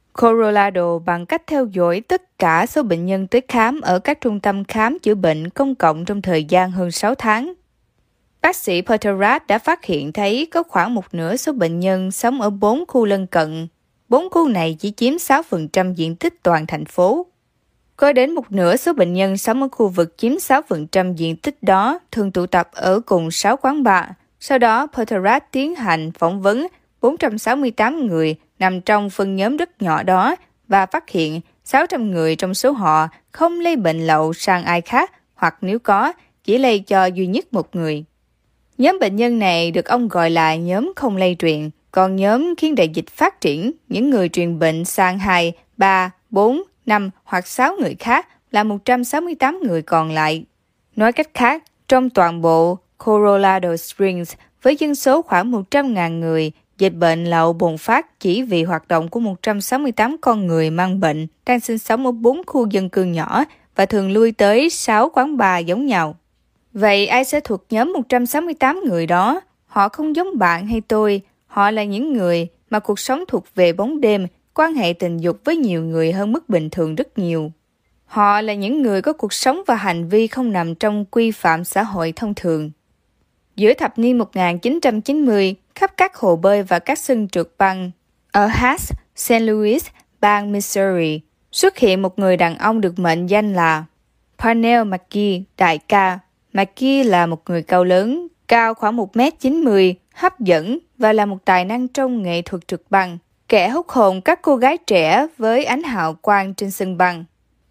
Colorado bằng cách theo dõi tất cả số bệnh nhân tới khám ở các trung tâm khám chữa bệnh công cộng trong thời gian hơn sáu tháng. Bác sĩ Potterat đã phát hiện thấy có khoảng một nửa số bệnh nhân sống ở bốn khu lân cận. Bốn khu này chỉ chiếm sáu phần trăm diện tích toàn thành phố. Có đến một nửa số bệnh nhân sống ở khu vực chiếm sáu phần trăm diện tích đó thường tụ tập ở cùng sáu quán bar. Sau đó, Potterat tiến hành phỏng vấn bốn trăm sáu mươi tám người nằm trong phân nhóm rất nhỏ đó và phát hiện sáu trăm người trong số họ không lây bệnh lậu sang ai khác, hoặc nếu có, chỉ lây cho duy nhất một người. Nhóm bệnh nhân này được ông gọi là nhóm không lây truyền, còn nhóm khiến đại dịch phát triển, những người truyền bệnh sang hai, ba, bốn, năm hoặc sáu người khác là một trăm sáu mươi tám người còn lại. Nói cách khác, trong toàn bộ Colorado Springs với dân số khoảng một trăm nghìn người, dịch bệnh lậu bùng phát chỉ vì hoạt động của một trăm sáu mươi tám con người mang bệnh đang sinh sống ở bốn khu dân cư nhỏ và thường lui tới sáu quán bar giống nhau. Vậy ai sẽ thuộc nhóm một trăm sáu mươi tám người đó? Họ không giống bạn hay tôi, họ là những người mà cuộc sống thuộc về bóng đêm, quan hệ tình dục với nhiều người hơn mức bình thường rất nhiều. Họ là những người có cuộc sống và hành vi không nằm trong quy phạm xã hội thông thường. Giữa thập niên một nghìn chín trăm chín mươi, khắp các hồ bơi và các sân trượt băng ở Hatch, Saint Louis, bang Missouri, xuất hiện một người đàn ông được mệnh danh là Parnell McGee, đại ca. McGee là một người cao lớn, cao khoảng một mét chín mươi, hấp dẫn và là một tài năng trong nghệ thuật trượt băng, kẻ hút hồn các cô gái trẻ với ánh hào quang trên sân băng.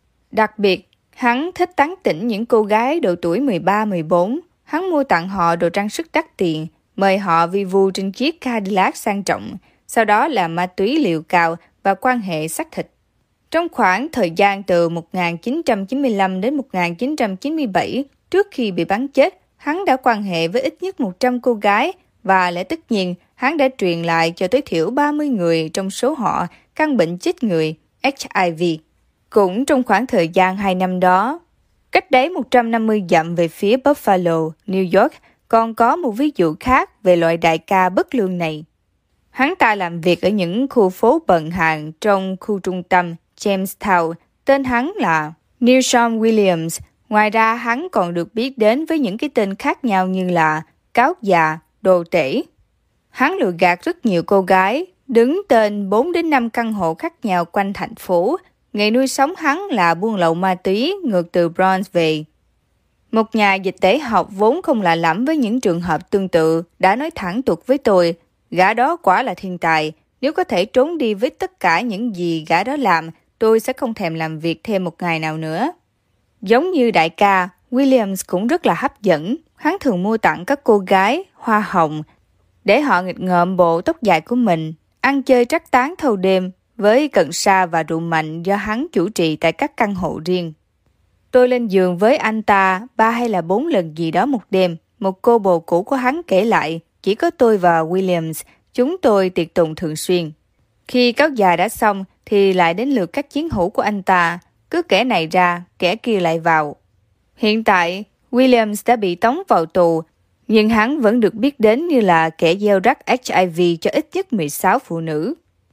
Đặc biệt, hắn thích tán tỉnh những cô gái độ tuổi mười ba mười bốn. Hắn mua tặng họ đồ trang sức đắt tiền, mời họ vi vu trên chiếc Cadillac sang trọng, sau đó là ma túy liều cao và quan hệ xác thịt. Trong khoảng thời gian từ một nghìn chín trăm chín mươi lăm đến một nghìn chín trăm chín mươi bảy, trước khi bị bắn chết, hắn đã quan hệ với ít nhất một trăm cô gái và lẽ tất nhiên hắn đã truyền lại cho tối thiểu ba mươi người trong số họ căn bệnh chết người H I V. Cũng trong khoảng thời gian hai năm đó, cách đấy một trăm năm mươi dặm về phía Buffalo, New York, còn có một ví dụ khác về loại đại ca bất lương này. Hắn ta làm việc ở những khu phố bận hàng trong khu trung tâm Jamestown, tên hắn là Newsham Williams. Ngoài ra, hắn còn được biết đến với những cái tên khác nhau như là cáo già, đồ tể. Hắn lừa gạt rất nhiều cô gái, đứng tên bốn đến năm căn hộ khác nhau quanh thành phố. Nghề nuôi sống hắn là buôn lậu ma túy ngược từ Bronx về. Một nhà dịch tễ học vốn không lạ lẫm với những trường hợp tương tự đã nói thẳng tuột với tôi, gã đó quả là thiên tài. Nếu có thể trốn đi với tất cả những gì gã đó làm, tôi sẽ không thèm làm việc thêm một ngày nào nữa. Giống như đại ca, Williams cũng rất là hấp dẫn. Hắn thường mua tặng các cô gái hoa hồng để họ nghịch ngợm bộ tóc dài của mình, ăn chơi trác tán thâu đêm với cần sa và rượu mạnh do hắn chủ trì tại các căn hộ riêng. Tôi lên giường với anh ta ba hay là bốn lần gì đó một đêm, một cô bồ cũ của hắn kể lại. Chỉ có tôi và Williams, chúng tôi tiệc tùng thường xuyên. Khi cáo già đã xong thì lại đến lượt các chiến hữu của anh ta, cứ kẻ này ra, kẻ kia lại vào. Hiện tại, Williams đã bị tống vào tù, nhưng hắn vẫn được biết đến như là kẻ gieo rắc H I V cho ít nhất mười sáu phụ nữ.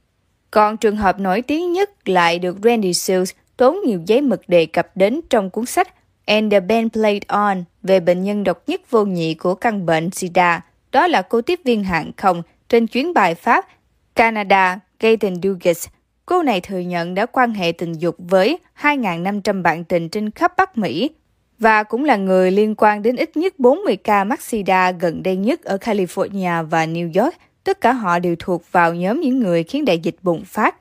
Còn trường hợp nổi tiếng nhất lại được Randy Seals tốn nhiều giấy mực đề cập đến trong cuốn sách And the Band Played On về bệnh nhân độc nhất vô nhị của căn bệnh SIDA. Đó là cô tiếp viên hàng không trên chuyến bay Pháp, Canada, Gaten Dugas. Cô này thừa nhận đã quan hệ tình dục với hai nghìn năm trăm bạn tình trên khắp Bắc Mỹ và cũng là người liên quan đến ít nhất bốn mươi ca mắc SIDA gần đây nhất ở California và New York. Tất cả họ đều thuộc vào nhóm những người khiến đại dịch bùng phát.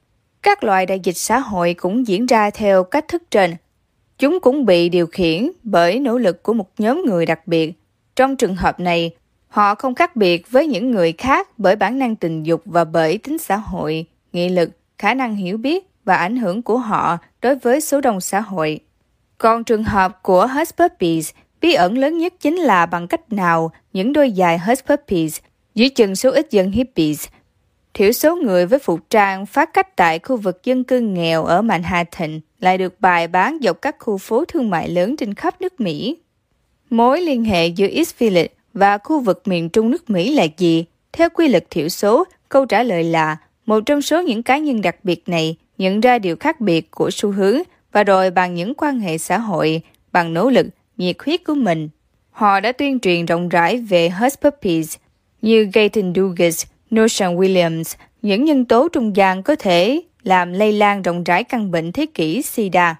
Các loại đại dịch xã hội cũng diễn ra theo cách thức trên. Chúng cũng bị điều khiển bởi nỗ lực của một nhóm người đặc biệt. Trong trường hợp này, họ không khác biệt với những người khác bởi bản năng tình dục và bởi tính xã hội, nghị lực, khả năng hiểu biết và ảnh hưởng của họ đối với số đông xã hội. Còn trường hợp của Hush Puppies, bí ẩn lớn nhất chính là bằng cách nào những đôi giày Hush Puppies dưới chân số ít dân hippies, thiểu số người với phục trang phát cách tại khu vực dân cư nghèo ở Manhattan lại được bày bán dọc các khu phố thương mại lớn trên khắp nước Mỹ. Mối liên hệ giữa East Village và khu vực miền trung nước Mỹ là gì? Theo quy luật thiểu số, câu trả lời là một trong số những cá nhân đặc biệt này nhận ra điều khác biệt của xu hướng và rồi bằng những quan hệ xã hội, bằng nỗ lực, nhiệt huyết của mình, họ đã tuyên truyền rộng rãi về Hush Puppies như Gaten Dugas, Newsham Williams, những nhân tố trung gian có thể làm lây lan rộng rãi căn bệnh thế kỷ SIDA.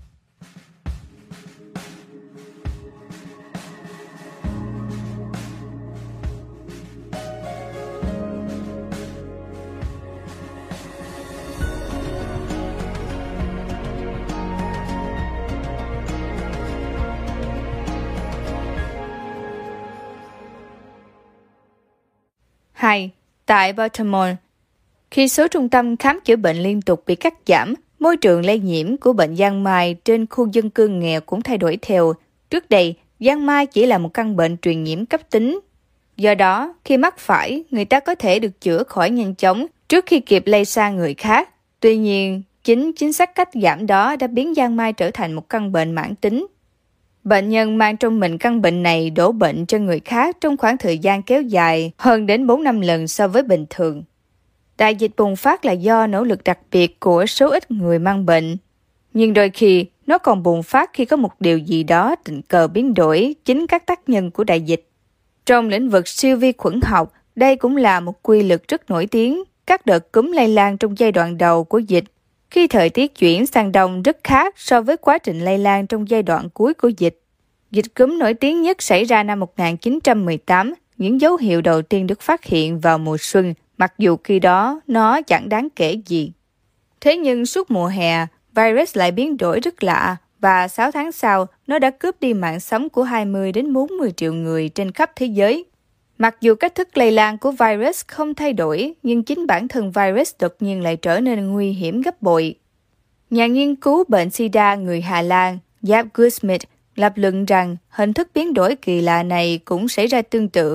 hai. Tại Baltimore, khi số trung tâm khám chữa bệnh liên tục bị cắt giảm, môi trường lây nhiễm của bệnh giang mai trên khu dân cư nghèo cũng thay đổi theo. Trước đây, giang mai chỉ là một căn bệnh truyền nhiễm cấp tính. Do đó, khi mắc phải, người ta có thể được chữa khỏi nhanh chóng trước khi kịp lây sang người khác. Tuy nhiên, chính chính sách cắt giảm đó đã biến giang mai trở thành một căn bệnh mãn tính. Bệnh nhân mang trong mình căn bệnh này đổ bệnh cho người khác trong khoảng thời gian kéo dài hơn đến bốn năm lần so với bình thường. Đại dịch bùng phát là do nỗ lực đặc biệt của số ít người mang bệnh. Nhưng đôi khi, nó còn bùng phát khi có một điều gì đó tình cờ biến đổi chính các tác nhân của đại dịch. Trong lĩnh vực siêu vi khuẩn học, đây cũng là một quy luật rất nổi tiếng. Các đợt cúm lây lan trong giai đoạn đầu của dịch, khi thời tiết chuyển sang đông rất khác so với quá trình lây lan trong giai đoạn cuối của dịch. Dịch cúm nổi tiếng nhất xảy ra năm một nghìn chín trăm mười tám, những dấu hiệu đầu tiên được phát hiện vào mùa xuân, mặc dù khi đó nó chẳng đáng kể gì. Thế nhưng suốt mùa hè, virus lại biến đổi rất lạ và sáu tháng sau, nó đã cướp đi mạng sống của hai mươi đến bốn mươi triệu người trên khắp thế giới. Mặc dù cách thức lây lan của virus không thay đổi, nhưng chính bản thân virus đột nhiên lại trở nên nguy hiểm gấp bội. Nhà nghiên cứu bệnh SIDA người Hà Lan, Jaap Goudsmit, lập luận rằng hình thức biến đổi kỳ lạ này cũng xảy ra tương tự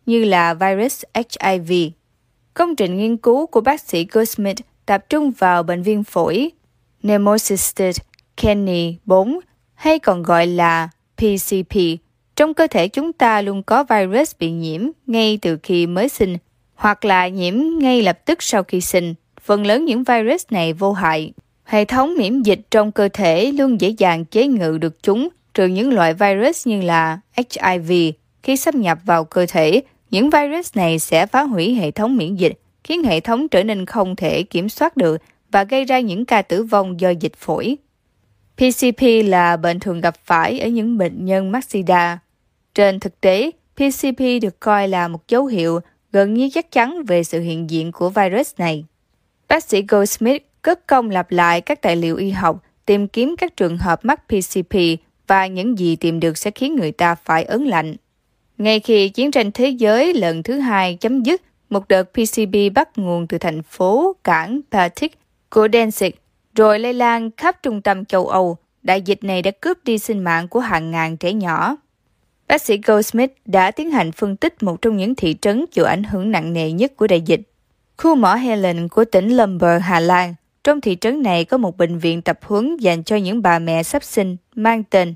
như là virus H I V. Công trình nghiên cứu của bác sĩ Goldsmith tập trung vào bệnh viêm phổi Pneumocystis kidney bốn, hay còn gọi là P C P. Trong cơ thể chúng ta luôn có virus bị nhiễm ngay từ khi mới sinh hoặc là nhiễm ngay lập tức sau khi sinh. Phần lớn những virus này vô hại. Hệ thống miễn dịch trong cơ thể luôn dễ dàng chế ngự được chúng, trừ những loại virus như là H I V. Khi xâm nhập vào cơ thể, những virus này sẽ phá hủy hệ thống miễn dịch, khiến hệ thống trở nên không thể kiểm soát được và gây ra những ca tử vong do dịch phổi. P C P là bệnh thường gặp phải ở những bệnh nhân mắc SIDA. Trên thực tế, P C P được coi là một dấu hiệu gần như chắc chắn về sự hiện diện của virus này. Bác sĩ Goldsmith cất công lặp lại các tài liệu y học, tìm kiếm các trường hợp mắc P C P và những gì tìm được sẽ khiến người ta phải ớn lạnh. Ngay khi chiến tranh thế giới lần thứ hai chấm dứt, một đợt P C P bắt nguồn từ thành phố cảng Baltic của Danzig, rồi lây lan khắp trung tâm châu Âu. Đại dịch này đã cướp đi sinh mạng của hàng ngàn trẻ nhỏ. Bác sĩ Goldsmith đã tiến hành phân tích một trong những thị trấn chịu ảnh hưởng nặng nề nhất của đại dịch. Khu mỏ Helen của tỉnh Limburg, Hà Lan. Trong thị trấn này có một bệnh viện tập huấn dành cho những bà mẹ sắp sinh mang tên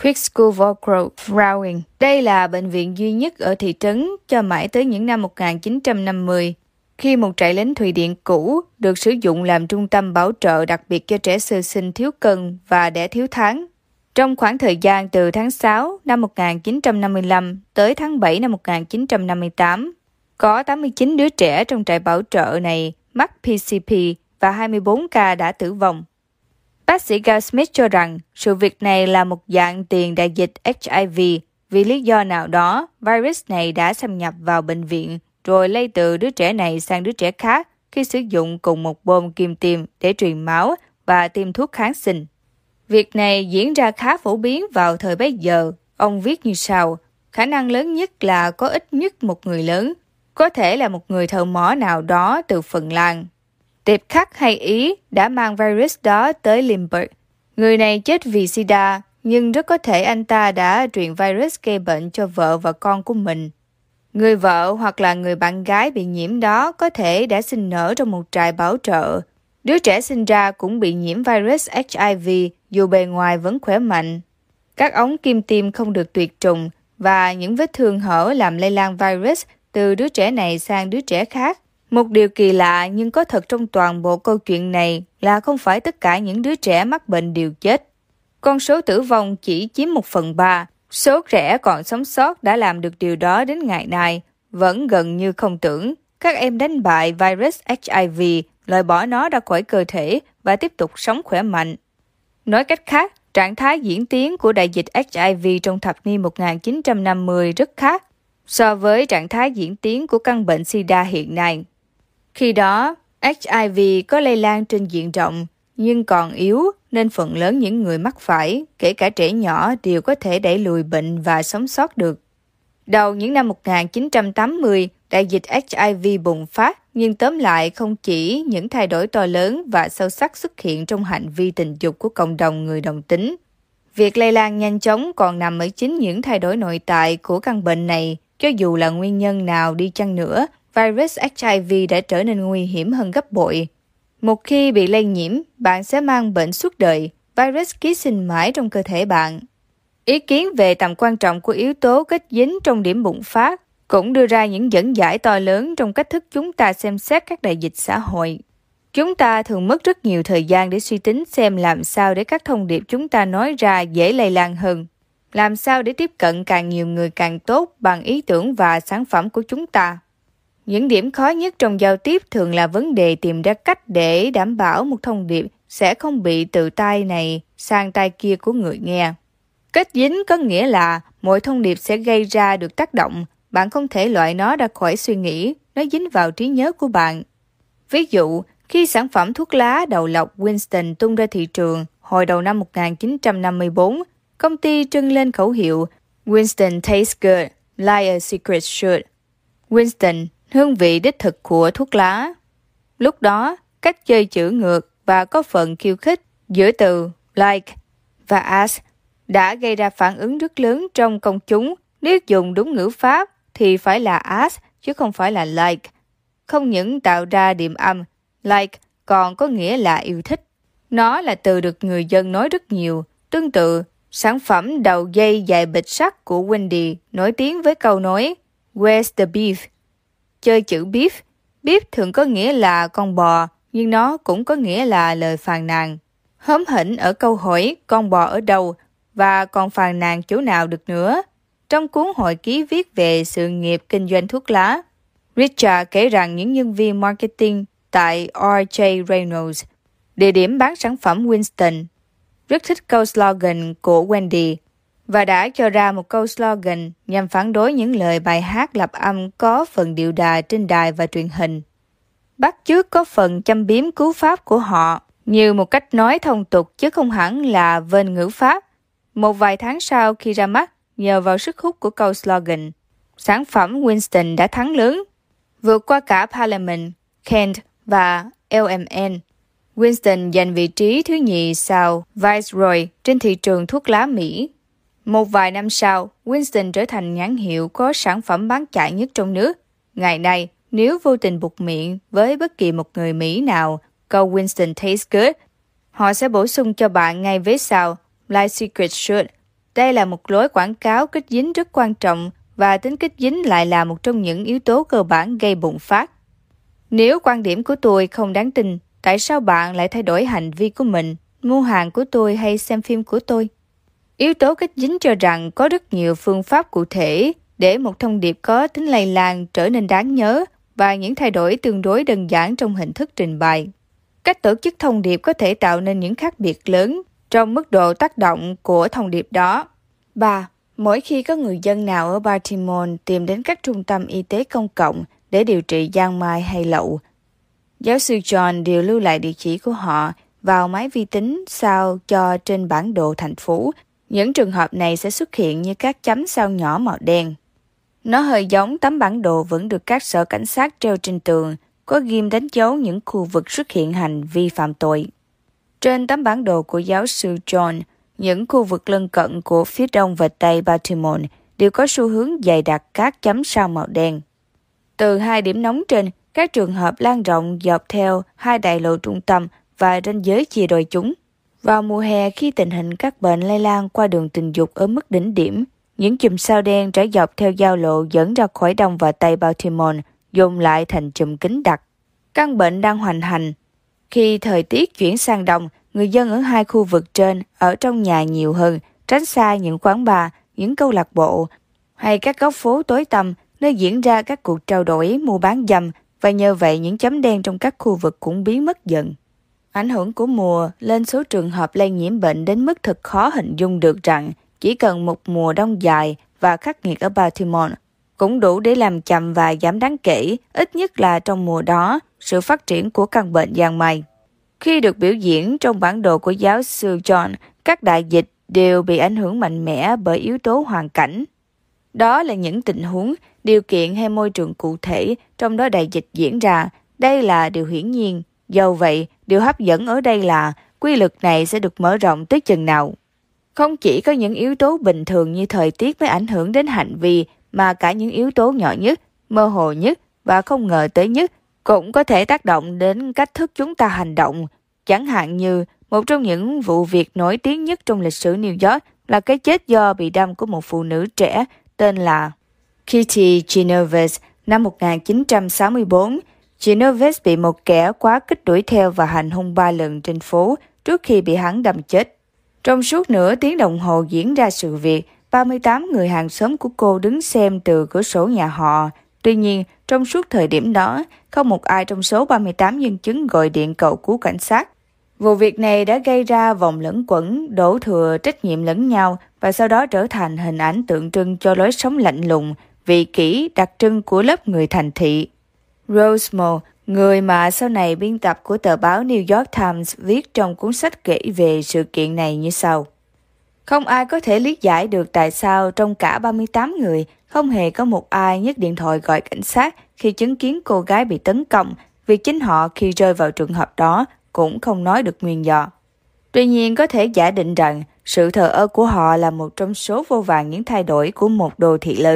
Krigsskoleverkroning. Đây là bệnh viện duy nhất ở thị trấn cho mãi tới những năm một nghìn chín trăm năm mươi, khi một trại lính Thụy Điển cũ được sử dụng làm trung tâm bảo trợ đặc biệt cho trẻ sơ sinh thiếu cân và đẻ thiếu tháng. Trong khoảng thời gian từ tháng sáu năm một nghìn chín trăm năm mươi lăm tới tháng bảy năm một nghìn chín trăm năm mươi tám, có tám mươi chín đứa trẻ trong trại bảo trợ này mắc P C P và hai mươi bốn ca đã tử vong. Bác sĩ Goldsmith cho rằng sự việc này là một dạng tiền đại dịch H I V. Vì lý do nào đó, virus này đã xâm nhập vào bệnh viện, rồi lây từ đứa trẻ này sang đứa trẻ khác khi sử dụng cùng một bơm kim tiêm để truyền máu và tiêm thuốc kháng sinh. Việc này diễn ra khá phổ biến vào thời bấy giờ. Ông viết như sau: khả năng lớn nhất là có ít nhất một người lớn, có thể là một người thợ mỏ nào đó từ Phần Lan, tiệp khắc hay Ý đã mang virus đó tới Limburg. Người này chết vì SIDA, nhưng rất có thể anh ta đã truyền virus gây bệnh cho vợ và con của mình. Người vợ hoặc là người bạn gái bị nhiễm đó có thể đã sinh nở trong một trại bảo trợ. Đứa trẻ sinh ra cũng bị nhiễm virus H I V dù bề ngoài vẫn khỏe mạnh. Các ống kim tiêm không được tuyệt trùng và những vết thương hở làm lây lan virus từ đứa trẻ này sang đứa trẻ khác. Một điều kỳ lạ nhưng có thật trong toàn bộ câu chuyện này là không phải tất cả những đứa trẻ mắc bệnh đều chết. Con số tử vong chỉ chiếm một phần ba. Số trẻ còn sống sót đã làm được điều đó đến ngày nay, vẫn gần như không tưởng. Các em đánh bại virus H I V, loại bỏ nó ra khỏi cơ thể và tiếp tục sống khỏe mạnh. Nói cách khác, trạng thái diễn tiến của đại dịch H I V trong thập niên một nghìn chín trăm năm mươi rất khác so với trạng thái diễn tiến của căn bệnh SIDA hiện nay. Khi đó, H I V có lây lan trên diện rộng, nhưng còn yếu nên phần lớn những người mắc phải, kể cả trẻ nhỏ, đều có thể đẩy lùi bệnh và sống sót được. Đầu những năm một nghìn chín trăm tám mươi, đại dịch H I V bùng phát, nhưng tóm lại không chỉ những thay đổi to lớn và sâu sắc xuất hiện trong hành vi tình dục của cộng đồng người đồng tính. Việc lây lan nhanh chóng còn nằm ở chính những thay đổi nội tại của căn bệnh này. Cho dù là nguyên nhân nào đi chăng nữa, virus H I V đã trở nên nguy hiểm hơn gấp bội. Một khi bị lây nhiễm, bạn sẽ mang bệnh suốt đời, virus ký sinh mãi trong cơ thể bạn. Ý kiến về tầm quan trọng của yếu tố kết dính trong điểm bùng phát cũng đưa ra những dẫn giải to lớn trong cách thức chúng ta xem xét các đại dịch xã hội. Chúng ta thường mất rất nhiều thời gian để suy tính xem làm sao để các thông điệp chúng ta nói ra dễ lây lan hơn. Làm sao để tiếp cận càng nhiều người càng tốt bằng ý tưởng và sản phẩm của chúng ta. Những điểm khó nhất trong giao tiếp thường là vấn đề tìm ra cách để đảm bảo một thông điệp sẽ không bị từ tai này sang tai kia của người nghe. Kết dính có nghĩa là mỗi thông điệp sẽ gây ra được tác động, bạn không thể loại nó ra khỏi suy nghĩ, nó dính vào trí nhớ của bạn. Ví dụ, khi sản phẩm thuốc lá đầu lọc Winston tung ra thị trường hồi đầu năm một nghìn chín trăm năm mươi tư, công ty trưng lên khẩu hiệu Winston tastes good, like a secret should. Winston, hương vị đích thực của thuốc lá. Lúc đó, cách chơi chữ ngược và có phần khiêu khích giữa từ like và as đã gây ra phản ứng rất lớn trong công chúng. Nếu dùng đúng ngữ pháp thì phải là as chứ không phải là like. Không những tạo ra điểm âm like còn có nghĩa là yêu thích. Nó là từ được người dân nói rất nhiều. Tương tự, sản phẩm đầu dây dài bịch sắt của Wendy nổi tiếng với câu nói Where's the beef? Chơi chữ beef. Beef thường có nghĩa là con bò, nhưng nó cũng có nghĩa là lời phàn nàn. Hóm hỉnh ở câu hỏi con bò ở đâu và còn phàn nàn chỗ nào được nữa. Trong cuốn hồi ký viết về sự nghiệp kinh doanh thuốc lá, Richard kể rằng những nhân viên marketing tại rờ gi Reynolds, địa điểm bán sản phẩm Winston, rất thích câu slogan của Wendy và đã cho ra một câu slogan nhằm phản đối những lời bài hát lặp âm có phần điệu đà trên đài và truyền hình. Bắt chước có phần châm biếm cú pháp của họ như một cách nói thông tục chứ không hẳn là vên ngữ pháp. Một vài tháng sau khi ra mắt, nhờ vào sức hút của câu slogan, sản phẩm Winston đã thắng lớn, vượt qua cả Parliament, Kent và lờ em en. Winston giành vị trí thứ nhì sau Viceroy trên thị trường thuốc lá Mỹ. Một vài năm sau, Winston trở thành nhãn hiệu có sản phẩm bán chạy nhất trong nước. Ngày nay, nếu vô tình buột miệng với bất kỳ một người Mỹ nào câu Winston tastes good, họ sẽ bổ sung cho bạn ngay vế sau Like Secret Should. Đây là một lối quảng cáo kích dính rất quan trọng và tính kích dính lại là một trong những yếu tố cơ bản gây bùng phát. Nếu quan điểm của tôi không đáng tin, tại sao bạn lại thay đổi hành vi của mình, mua hàng của tôi hay xem phim của tôi? Yếu tố kích dính cho rằng có rất nhiều phương pháp cụ thể để một thông điệp có tính lây lan trở nên đáng nhớ và những thay đổi tương đối đơn giản trong hình thức trình bày. Cách tổ chức thông điệp có thể tạo nên những khác biệt lớn trong mức độ tác động của thông điệp đó. ba. Mỗi khi có người dân nào ở Baltimore tìm đến các trung tâm y tế công cộng để điều trị giang mai hay lậu, giáo sư John đều lưu lại địa chỉ của họ vào máy vi tính sao cho trên bản đồ thành phố. Những trường hợp này sẽ xuất hiện như các chấm sao nhỏ màu đen. Nó hơi giống tấm bản đồ vẫn được các sở cảnh sát treo trên tường, có ghim đánh dấu những khu vực xuất hiện hành vi phạm tội. Trên tấm bản đồ của giáo sư John, những khu vực lân cận của phía đông và tây Baltimore đều có xu hướng dày đặc các chấm sao màu đen. Từ hai điểm nóng trên, các trường hợp lan rộng dọc theo hai đại lộ trung tâm và ranh giới chia đôi chúng. Vào mùa hè, khi tình hình các bệnh lây lan qua đường tình dục ở mức đỉnh điểm, những chùm sao đen trải dọc theo giao lộ dẫn ra khỏi đông và tây Baltimore dồn lại thành chùm kín đặc. Căn bệnh đang hoành hành. Khi thời tiết chuyển sang đông, người dân ở hai khu vực trên ở trong nhà nhiều hơn, tránh xa những quán bar, những câu lạc bộ hay các góc phố tối tăm nơi diễn ra các cuộc trao đổi mua bán dâm, và nhờ vậy những chấm đen trong các khu vực cũng biến mất dần. Ảnh hưởng của mùa lên số trường hợp lây nhiễm bệnh đến mức thật khó hình dung được rằng chỉ cần một mùa đông dài và khắc nghiệt ở Baltimore cũng đủ để làm chậm và giảm đáng kể, ít nhất là trong mùa đó, sự phát triển của căn bệnh giang mai. Khi được biểu diễn trong bản đồ của giáo sư John, các đại dịch đều bị ảnh hưởng mạnh mẽ bởi yếu tố hoàn cảnh. Đó là những tình huống, điều kiện hay môi trường cụ thể trong đó đại dịch diễn ra. Đây là điều hiển nhiên. Dẫu vậy, điều hấp dẫn ở đây là quy luật này sẽ được mở rộng tới chừng nào. Không chỉ có những yếu tố bình thường như thời tiết mới ảnh hưởng đến hành vi, mà cả những yếu tố nhỏ nhất, mơ hồ nhất và không ngờ tới nhất cũng có thể tác động đến cách thức chúng ta hành động. Chẳng hạn như một trong những vụ việc nổi tiếng nhất trong lịch sử New York là cái chết do bị đâm của một phụ nữ trẻ tên là Kitty Genovese năm một nghìn chín trăm sáu mươi tư. Genovese bị một kẻ quá khích đuổi theo và hành hung ba lần trên phố trước khi bị hắn đâm chết. Trong suốt nửa tiếng đồng hồ diễn ra sự việc, ba mươi tám người hàng xóm của cô đứng xem từ cửa sổ nhà họ. Tuy nhiên, trong suốt thời điểm đó, không một ai trong số ba mươi tám nhân chứng gọi điện cầu cứu cảnh sát. Vụ việc này đã gây ra vòng lẫn quẩn, đổ thừa trách nhiệm lẫn nhau và sau đó trở thành hình ảnh tượng trưng cho lối sống lạnh lùng, vị kỷ đặc trưng của lớp người thành thị. Rosemore, người mà sau này biên tập của tờ báo New York Times viết trong cuốn sách kể về sự kiện này như sau. Không ai có thể lý giải được tại sao trong cả ba mươi tám người, không hề có một ai nhấc điện thoại gọi cảnh sát khi chứng kiến cô gái bị tấn công, vì chính họ khi rơi vào trường hợp đó cũng không nói được nguyên do. Tuy nhiên có thể giả định rằng sự thờ ơ của họ là một trong số vô vàn những thay đổi của một đô thị lớn.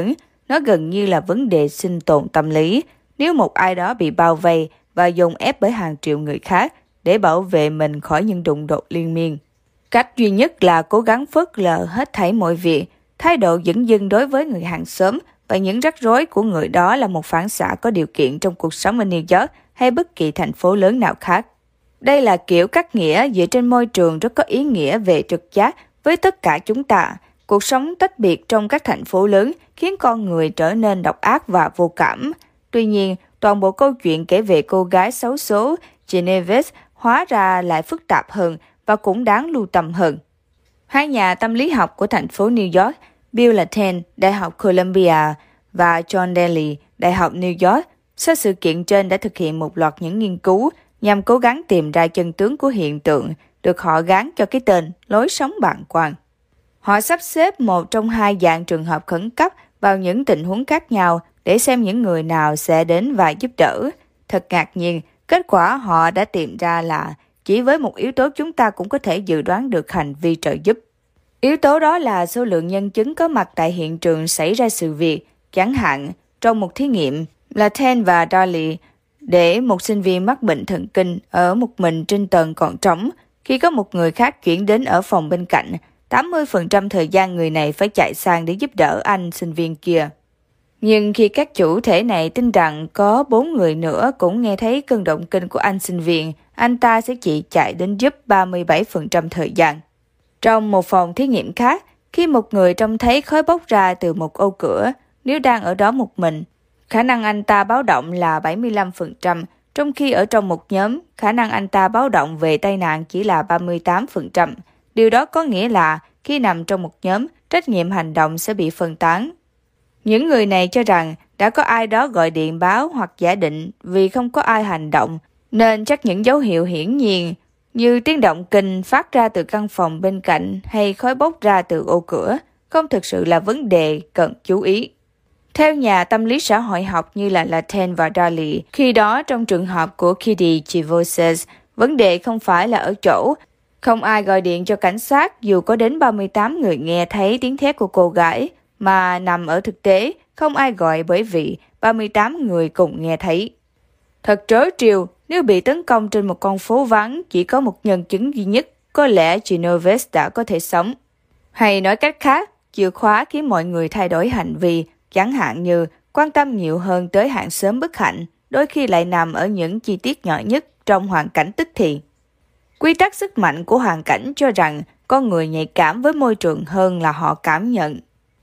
Nó gần như là vấn đề sinh tồn tâm lý. Nếu một ai đó bị bao vây và dồn ép bởi hàng triệu người khác để bảo vệ mình khỏi những đụng độ liên miên, cách duy nhất là cố gắng phớt lờ hết thảy mọi việc. Thái độ dửng dưng đối với người hàng xóm và những rắc rối của người đó là một phản xạ có điều kiện trong cuộc sống ở New York hay bất kỳ thành phố lớn nào khác. Đây là kiểu cắt nghĩa dựa trên môi trường rất có ý nghĩa về trực giác với tất cả chúng ta. Cuộc sống tách biệt trong các thành phố lớn khiến con người trở nên độc ác và vô cảm. Tuy nhiên, toàn bộ câu chuyện kể về cô gái xấu số Genevieve hóa ra lại phức tạp hơn và cũng đáng lưu tâm hơn. Hai nhà tâm lý học của thành phố New York, Bill Latane, Đại học Columbia và John Daly, Đại học New York, sau sự kiện trên đã thực hiện một loạt những nghiên cứu nhằm cố gắng tìm ra chân tướng của hiện tượng được họ gán cho cái tên lối sống bàng quang. Họ sắp xếp một trong hai dạng trường hợp khẩn cấp vào những tình huống khác nhau để xem những người nào sẽ đến và giúp đỡ. Thật ngạc nhiên, kết quả họ đã tìm ra là chỉ với một yếu tố chúng ta cũng có thể dự đoán được hành vi trợ giúp. Yếu tố đó là số lượng nhân chứng có mặt tại hiện trường xảy ra sự việc. Chẳng hạn, trong một thí nghiệm, Latane và Daly để một sinh viên mắc bệnh thần kinh ở một mình trên tầng còn trống. Khi có một người khác chuyển đến ở phòng bên cạnh, tám mươi phần trăm thời gian người này phải chạy sang để giúp đỡ anh sinh viên kia. Nhưng khi các chủ thể này tin rằng có bốn người nữa cũng nghe thấy cơn động kinh của anh sinh viên, anh ta sẽ chỉ chạy đến giúp ba mươi bảy phần trăm thời gian. Trong một phòng thí nghiệm khác, khi một người trông thấy khói bốc ra từ một ô cửa, nếu đang ở đó một mình, khả năng anh ta báo động là bảy mươi lăm phần trăm, trong khi ở trong một nhóm, khả năng anh ta báo động về tai nạn chỉ là ba mươi tám phần trăm. Điều đó có nghĩa là khi nằm trong một nhóm, trách nhiệm hành động sẽ bị phân tán. Những người này cho rằng đã có ai đó gọi điện báo hoặc giả định vì không có ai hành động, nên chắc những dấu hiệu hiển nhiên như tiếng động kinh phát ra từ căn phòng bên cạnh hay khói bốc ra từ ô cửa không thực sự là vấn đề cần chú ý. Theo nhà tâm lý xã hội học như là Latane và Daly, khi đó trong trường hợp của Kitty Chivoses, vấn đề không phải là ở chỗ không ai gọi điện cho cảnh sát dù có đến ba mươi tám người nghe thấy tiếng thét của cô gái, mà nằm ở thực tế không ai gọi bởi vì ba mươi tám người cùng nghe thấy. Thật trớ trêu, nếu bị tấn công trên một con phố vắng chỉ có một nhân chứng duy nhất, có lẽ Genevieve đã có thể sống. Hay nói cách khác, chìa khóa khiến mọi người thay đổi hành vi, chẳng hạn như quan tâm nhiều hơn tới hàng xóm bất hạnh, đôi khi lại nằm ở những chi tiết nhỏ nhất trong hoàn cảnh tức thì. Quy tắc sức mạnh của hoàn cảnh cho rằng con người nhạy cảm với môi trường hơn là họ cảm nhận.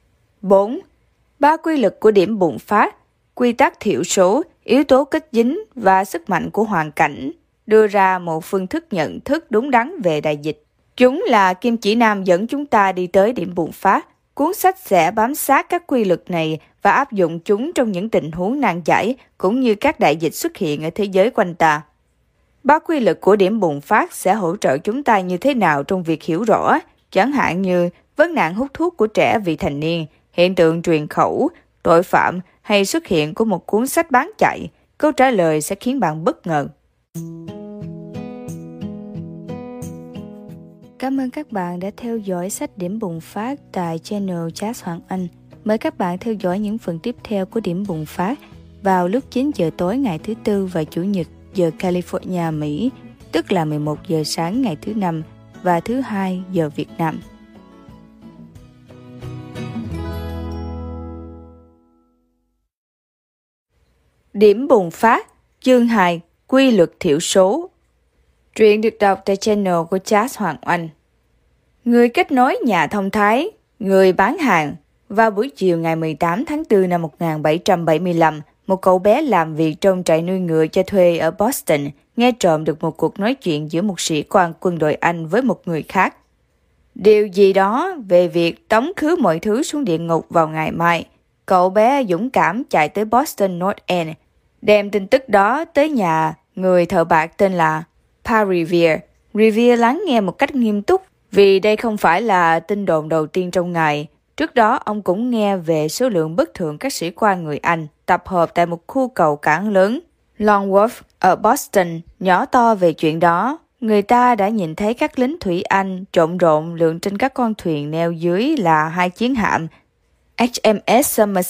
bốn. Ba quy luật của điểm bùng phát, quy tắc thiểu số, yếu tố kết dính và sức mạnh của hoàn cảnh đưa ra một phương thức nhận thức đúng đắn về đại dịch. Chúng là kim chỉ nam dẫn chúng ta đi tới điểm bùng phát. Cuốn sách sẽ bám sát các quy luật này và áp dụng chúng trong những tình huống nan giải cũng như các đại dịch xuất hiện ở thế giới quanh ta. Ba quy luật của điểm bùng phát sẽ hỗ trợ chúng ta như thế nào trong việc hiểu rõ, chẳng hạn như vấn nạn hút thuốc của trẻ vị thành niên, hiện tượng truyền khẩu, tội phạm hay xuất hiện của một cuốn sách bán chạy. Câu trả lời sẽ khiến bạn bất ngờ. Cảm ơn các bạn đã theo dõi sách Điểm Bùng Phát tại channel Jazz Hoàng Anh. Mời các bạn theo dõi những phần tiếp theo của Điểm Bùng Phát vào lúc chín giờ tối ngày thứ Tư và Chủ nhật giờ California, Mỹ, tức là mười một giờ sáng ngày thứ Năm và thứ Hai giờ Việt Nam. Điểm Bùng Phát, chương hai, quy luật thiểu số. Truyện được đọc tại channel của Jazz Hoàng Anh. Người kết nối nhà thông thái, người bán hàng. Vào buổi chiều ngày mười tám tháng tư năm một nghìn bảy trăm bảy mươi lăm, một cậu bé làm việc trong trại nuôi ngựa cho thuê ở Boston nghe trộm được một cuộc nói chuyện giữa một sĩ quan quân đội Anh với một người khác. Điều gì đó về việc tống khứ mọi thứ xuống địa ngục vào ngày mai. Cậu bé dũng cảm chạy tới Boston North End, đem tin tức đó tới nhà người thợ bạc tên là Pa Revere. Revere lắng nghe một cách nghiêm túc vì đây không phải là tin đồn đầu tiên trong ngày. Trước đó, ông cũng nghe về số lượng bất thường các sĩ quan người Anh tập hợp tại một khu cầu cảng lớn, Long Wharf, ở Boston, nhỏ to về chuyện đó. Người ta đã nhìn thấy các lính thủy Anh trộn rộn lượn trên các con thuyền neo dưới là hai chiến hạm H M S Somerset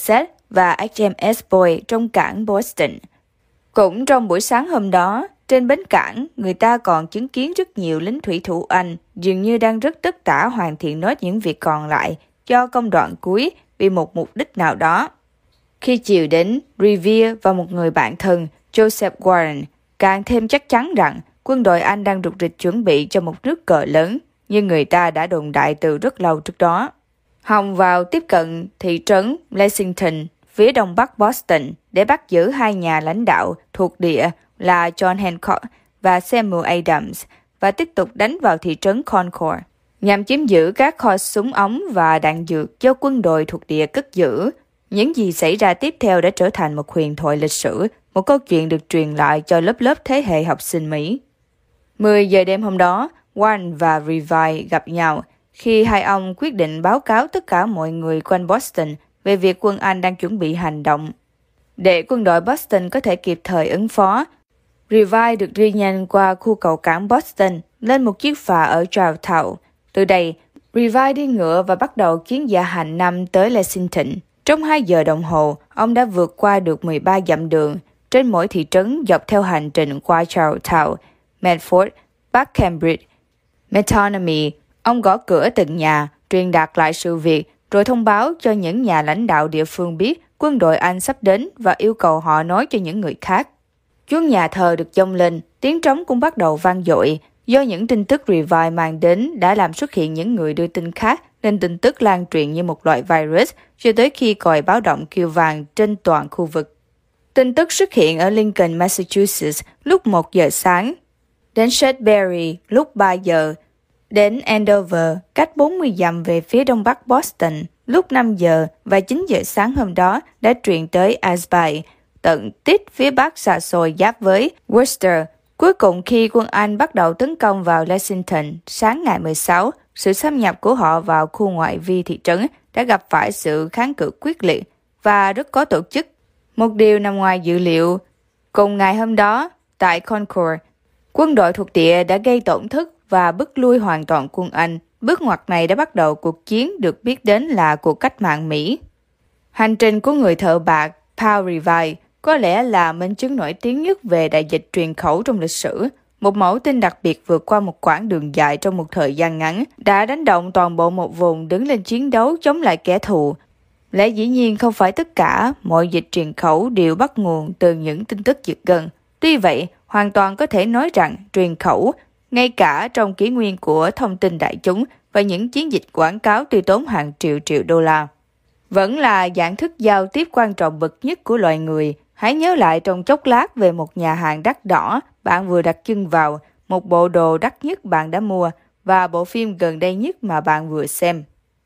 và hát em ét Boyd trong cảng Boston. Cũng trong buổi sáng hôm đó, trên bến cảng, người ta còn chứng kiến rất nhiều lính thủy thủ Anh dường như đang rất tất tả hoàn thiện nốt những việc còn lại cho công đoạn cuối vì một mục đích nào đó. Khi chiều đến, Revere và một người bạn thân, Joseph Warren, càng thêm chắc chắn rằng quân đội Anh đang rục rịch chuẩn bị cho một nước cờ lớn, như người ta đã đồn đại từ rất lâu trước đó. Hòng vào tiếp cận thị trấn Lexington, phía đông bắc Boston, để bắt giữ hai nhà lãnh đạo thuộc địa là John Hancock và Samuel Adams, và tiếp tục đánh vào thị trấn Concord, nhằm chiếm giữ các kho súng ống và đạn dược do quân đội thuộc địa cất giữ. Những gì xảy ra tiếp theo đã trở thành một huyền thoại lịch sử, một câu chuyện được truyền lại cho lớp lớp thế hệ học sinh Mỹ. mười giờ đêm hôm đó, Warren và Revere gặp nhau khi hai ông quyết định báo cáo tất cả mọi người quanh Boston về việc quân Anh đang chuẩn bị hành động. Để quân đội Boston có thể kịp thời ứng phó, Revere được đi nhanh qua khu cầu cảng Boston lên một chiếc phà ở Charlestown. Từ đây, Revere đi ngựa và bắt đầu chuyến dạ hành năm tới Lexington. Trong hai giờ đồng hồ, ông đã vượt qua được mười ba dặm đường trên mỗi thị trấn dọc theo hành trình qua Charlestown, Medford, Bắc Cambridge, Metonymy. Ông gõ cửa từng nhà, truyền đạt lại sự việc, rồi thông báo cho những nhà lãnh đạo địa phương biết quân đội Anh sắp đến và yêu cầu họ nói cho những người khác. Chuông nhà thờ được dông lên, tiếng trống cũng bắt đầu vang dội. Do những tin tức Revere mang đến đã làm xuất hiện những người đưa tin khác, nên tin tức lan truyền như một loại virus cho tới khi còi báo động kêu vang trên toàn khu vực. Tin tức xuất hiện ở Lincoln, Massachusetts lúc một giờ sáng, đến Sudbury lúc ba giờ, đến Andover, cách bốn mươi dặm về phía đông bắc Boston, lúc năm giờ, và chín giờ sáng hôm đó đã truyền tới Ashby, tận tít phía bắc xa xôi giáp với Worcester. Cuối cùng, khi quân Anh bắt đầu tấn công vào Lexington sáng ngày mười sáu, sự xâm nhập của họ vào khu ngoại vi thị trấn đã gặp phải sự kháng cự quyết liệt và rất có tổ chức. Một điều nằm ngoài dự liệu, cùng ngày hôm đó, tại Concord, quân đội thuộc địa đã gây tổn thất và bức lui hoàn toàn quân Anh. Bước ngoặt này đã bắt đầu cuộc chiến được biết đến là cuộc cách mạng Mỹ. Hành trình của người thợ bạc Paul Revere có lẽ là minh chứng nổi tiếng nhất về đại dịch truyền khẩu trong lịch sử. Một mẫu tin đặc biệt vượt qua một quãng đường dài trong một thời gian ngắn đã đánh động toàn bộ một vùng đứng lên chiến đấu chống lại kẻ thù. Lẽ dĩ nhiên không phải tất cả mọi dịch truyền khẩu đều bắt nguồn từ những tin tức giật gân. Tuy vậy, hoàn toàn có thể nói rằng truyền khẩu, ngay cả trong kỷ nguyên của thông tin đại chúng và những chiến dịch quảng cáo tiêu tốn hàng triệu triệu đô la, vẫn là dạng thức giao tiếp quan trọng bậc nhất của loài người. Hãy nhớ lại trong chốc lát về một nhà hàng đắt đỏ bạn vừa đặt chân vào, một bộ đồ đắt nhất bạn đã mua và bộ phim gần đây nhất mà bạn vừa xem.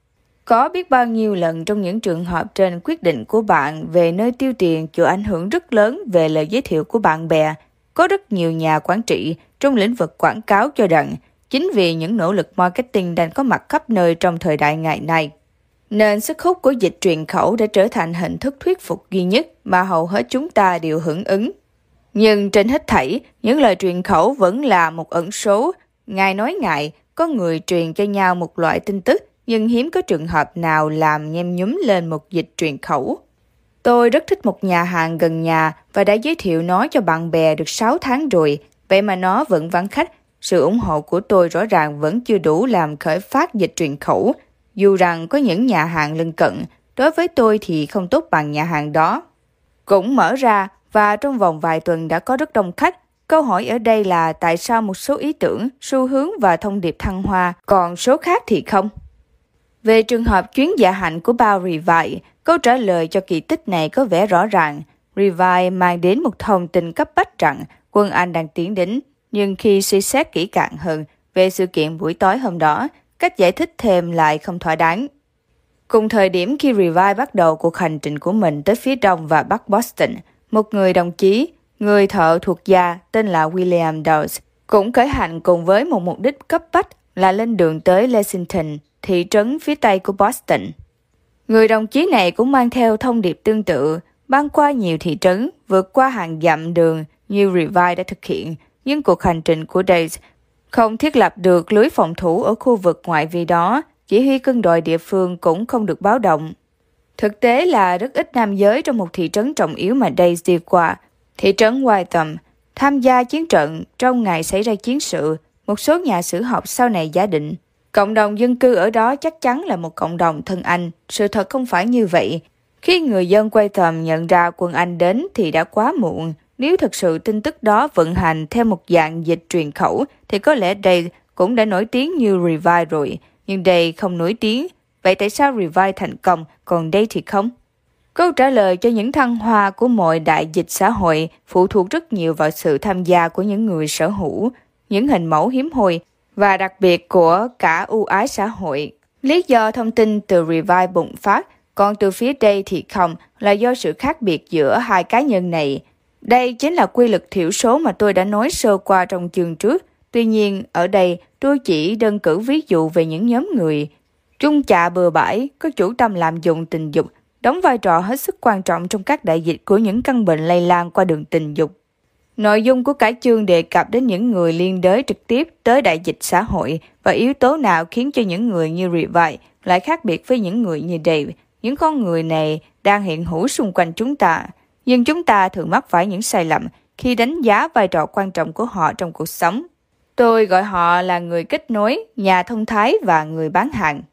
Có biết bao nhiêu lần trong những trường hợp trên, quyết định của bạn về nơi tiêu tiền chịu ảnh hưởng rất lớn về lời giới thiệu của bạn bè. Có rất nhiều nhà quản trị trong lĩnh vực quảng cáo cho rằng chính vì những nỗ lực marketing đang có mặt khắp nơi trong thời đại ngày nay, nên sức hút của dịch truyền khẩu đã trở thành hình thức thuyết phục duy nhất mà hầu hết chúng ta đều hưởng ứng. Nhưng trên hết thảy, những lời truyền khẩu vẫn là một ẩn số. Ngài nói ngại, có người truyền cho nhau một loại tin tức, nhưng hiếm có trường hợp nào làm nhem nhúm lên một dịch truyền khẩu. Tôi rất thích một nhà hàng gần nhà và đã giới thiệu nó cho bạn bè được sáu tháng rồi, vậy mà nó vẫn vắng khách. Sự ủng hộ của tôi rõ ràng vẫn chưa đủ làm khởi phát dịch truyền khẩu. Dù rằng có những nhà hàng lân cận, đối với tôi thì không tốt bằng nhà hàng đó. Cũng mở ra và trong vòng vài tuần đã có rất đông khách. Câu hỏi ở đây là tại sao một số ý tưởng, xu hướng và thông điệp thăng hoa, còn số khác thì không? Về trường hợp chuyến dạ hành của Paul Revere, câu trả lời cho kỳ tích này có vẻ rõ ràng. Revere mang đến một thông tin cấp bách rằng quân Anh đang tiến đến, nhưng khi suy xét kỹ càng hơn về sự kiện buổi tối hôm đó, cách giải thích thêm lại không thỏa đáng. Cùng thời điểm khi Revere bắt đầu cuộc hành trình của mình tới phía đông và bắc Boston, một người đồng chí, người thợ thuộc gia tên là William Dawes, cũng khởi hành cùng với một mục đích cấp bách là lên đường tới Lexington, thị trấn phía tây của Boston. Người đồng chí này cũng mang theo thông điệp tương tự, băng qua nhiều thị trấn, vượt qua hàng dặm đường như Revere đã thực hiện, nhưng cuộc hành trình của Dawes không thiết lập được lưới phòng thủ ở khu vực ngoại vi đó, chỉ huy quân đội địa phương cũng không được báo động. Thực tế là rất ít nam giới trong một thị trấn trọng yếu mà Days đi qua, thị trấn Wytham, tham gia chiến trận trong ngày xảy ra chiến sự. Một số nhà sử học sau này giả định cộng đồng dân cư ở đó chắc chắn là một cộng đồng thân Anh. Sự thật không phải như vậy. Khi người dân Wytham nhận ra quân Anh đến thì đã quá muộn. Nếu thực sự tin tức đó vận hành theo một dạng dịch truyền khẩu thì có lẽ Days cũng đã nổi tiếng như Revive rồi. Nhưng Days không nổi tiếng. Vậy tại sao Revive thành công, còn Days thì không? Câu trả lời cho những thăng hoa của mọi đại dịch xã hội phụ thuộc rất nhiều vào sự tham gia của những người sở hữu, những hình mẫu hiếm hoi và đặc biệt của cả ưu ái xã hội. Lý do thông tin từ Revive bùng phát, còn từ phía đây thì không, là do sự khác biệt giữa hai cá nhân này. Đây chính là quy luật thiểu số mà tôi đã nói sơ qua trong chương trước. Tuy nhiên, ở đây tôi chỉ đơn cử ví dụ về những nhóm người trung chạ bừa bãi, có chủ tâm lạm dụng tình dục, đóng vai trò hết sức quan trọng trong các đại dịch của những căn bệnh lây lan qua đường tình dục. Nội dung của cả chương đề cập đến những người liên đới trực tiếp tới đại dịch xã hội và yếu tố nào khiến cho những người như Revive lại khác biệt với những người như Dave. Những con người này đang hiện hữu xung quanh chúng ta, nhưng chúng ta thường mắc phải những sai lầm khi đánh giá vai trò quan trọng của họ trong cuộc sống. Tôi gọi họ là người kết nối, nhà thông thái và người bán hàng.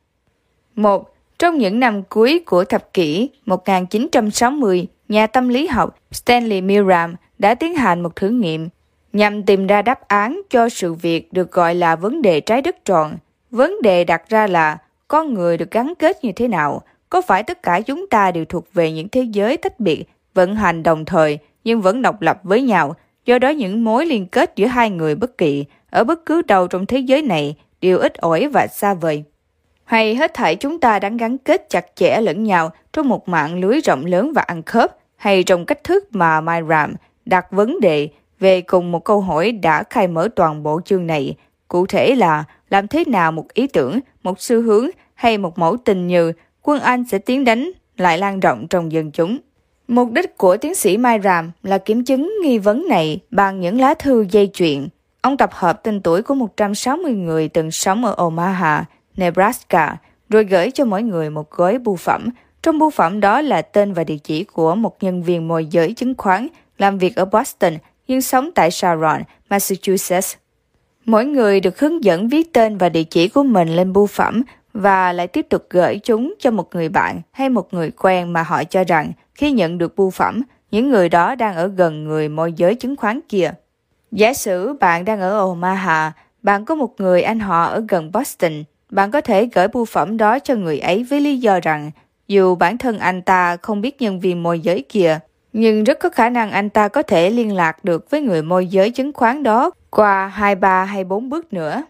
Một. Trong những năm cuối của thập kỷ một nghìn chín trăm sáu mươi, nhà tâm lý học Stanley Milgram đã tiến hành một thử nghiệm nhằm tìm ra đáp án cho sự việc được gọi là vấn đề trái đất tròn. Vấn đề đặt ra là con người được gắn kết như thế nào? Có phải tất cả chúng ta đều thuộc về những thế giới tách biệt, vận hành đồng thời nhưng vẫn độc lập với nhau? Do đó những mối liên kết giữa hai người bất kỳ ở bất cứ đâu trong thế giới này đều ít ỏi và xa vời. Hay hết thảy chúng ta đang gắn kết chặt chẽ lẫn nhau trong một mạng lưới rộng lớn và ăn khớp, hay trong cách thức mà Milgram đặt vấn đề về cùng một câu hỏi đã khai mở toàn bộ chương này. Cụ thể là làm thế nào một ý tưởng, một xu hướng hay một mẫu tình như quân Anh sẽ tiến đánh lại lan rộng trong dân chúng. Mục đích của tiến sĩ Milgram là kiểm chứng nghi vấn này bằng những lá thư dây chuyền. Ông tập hợp tên tuổi của một trăm sáu mươi người từng sống ở Omaha, Nebraska, rồi gửi cho mỗi người một gói bưu phẩm. Trong bưu phẩm đó là tên và địa chỉ của một nhân viên môi giới chứng khoán làm việc ở Boston nhưng sống tại Sharon, Massachusetts. Mỗi người được hướng dẫn viết tên và địa chỉ của mình lên bưu phẩm và lại tiếp tục gửi chúng cho một người bạn hay một người quen mà họ cho rằng khi nhận được bưu phẩm, những người đó đang ở gần người môi giới chứng khoán kia. Giả sử bạn đang ở Omaha, bạn có một người anh họ ở gần Boston, bạn có thể gửi bưu phẩm đó cho người ấy với lý do rằng dù bản thân anh ta không biết nhân viên môi giới kia, nhưng rất có khả năng anh ta có thể liên lạc được với người môi giới chứng khoán đó qua hai, ba hay bốn bước nữa.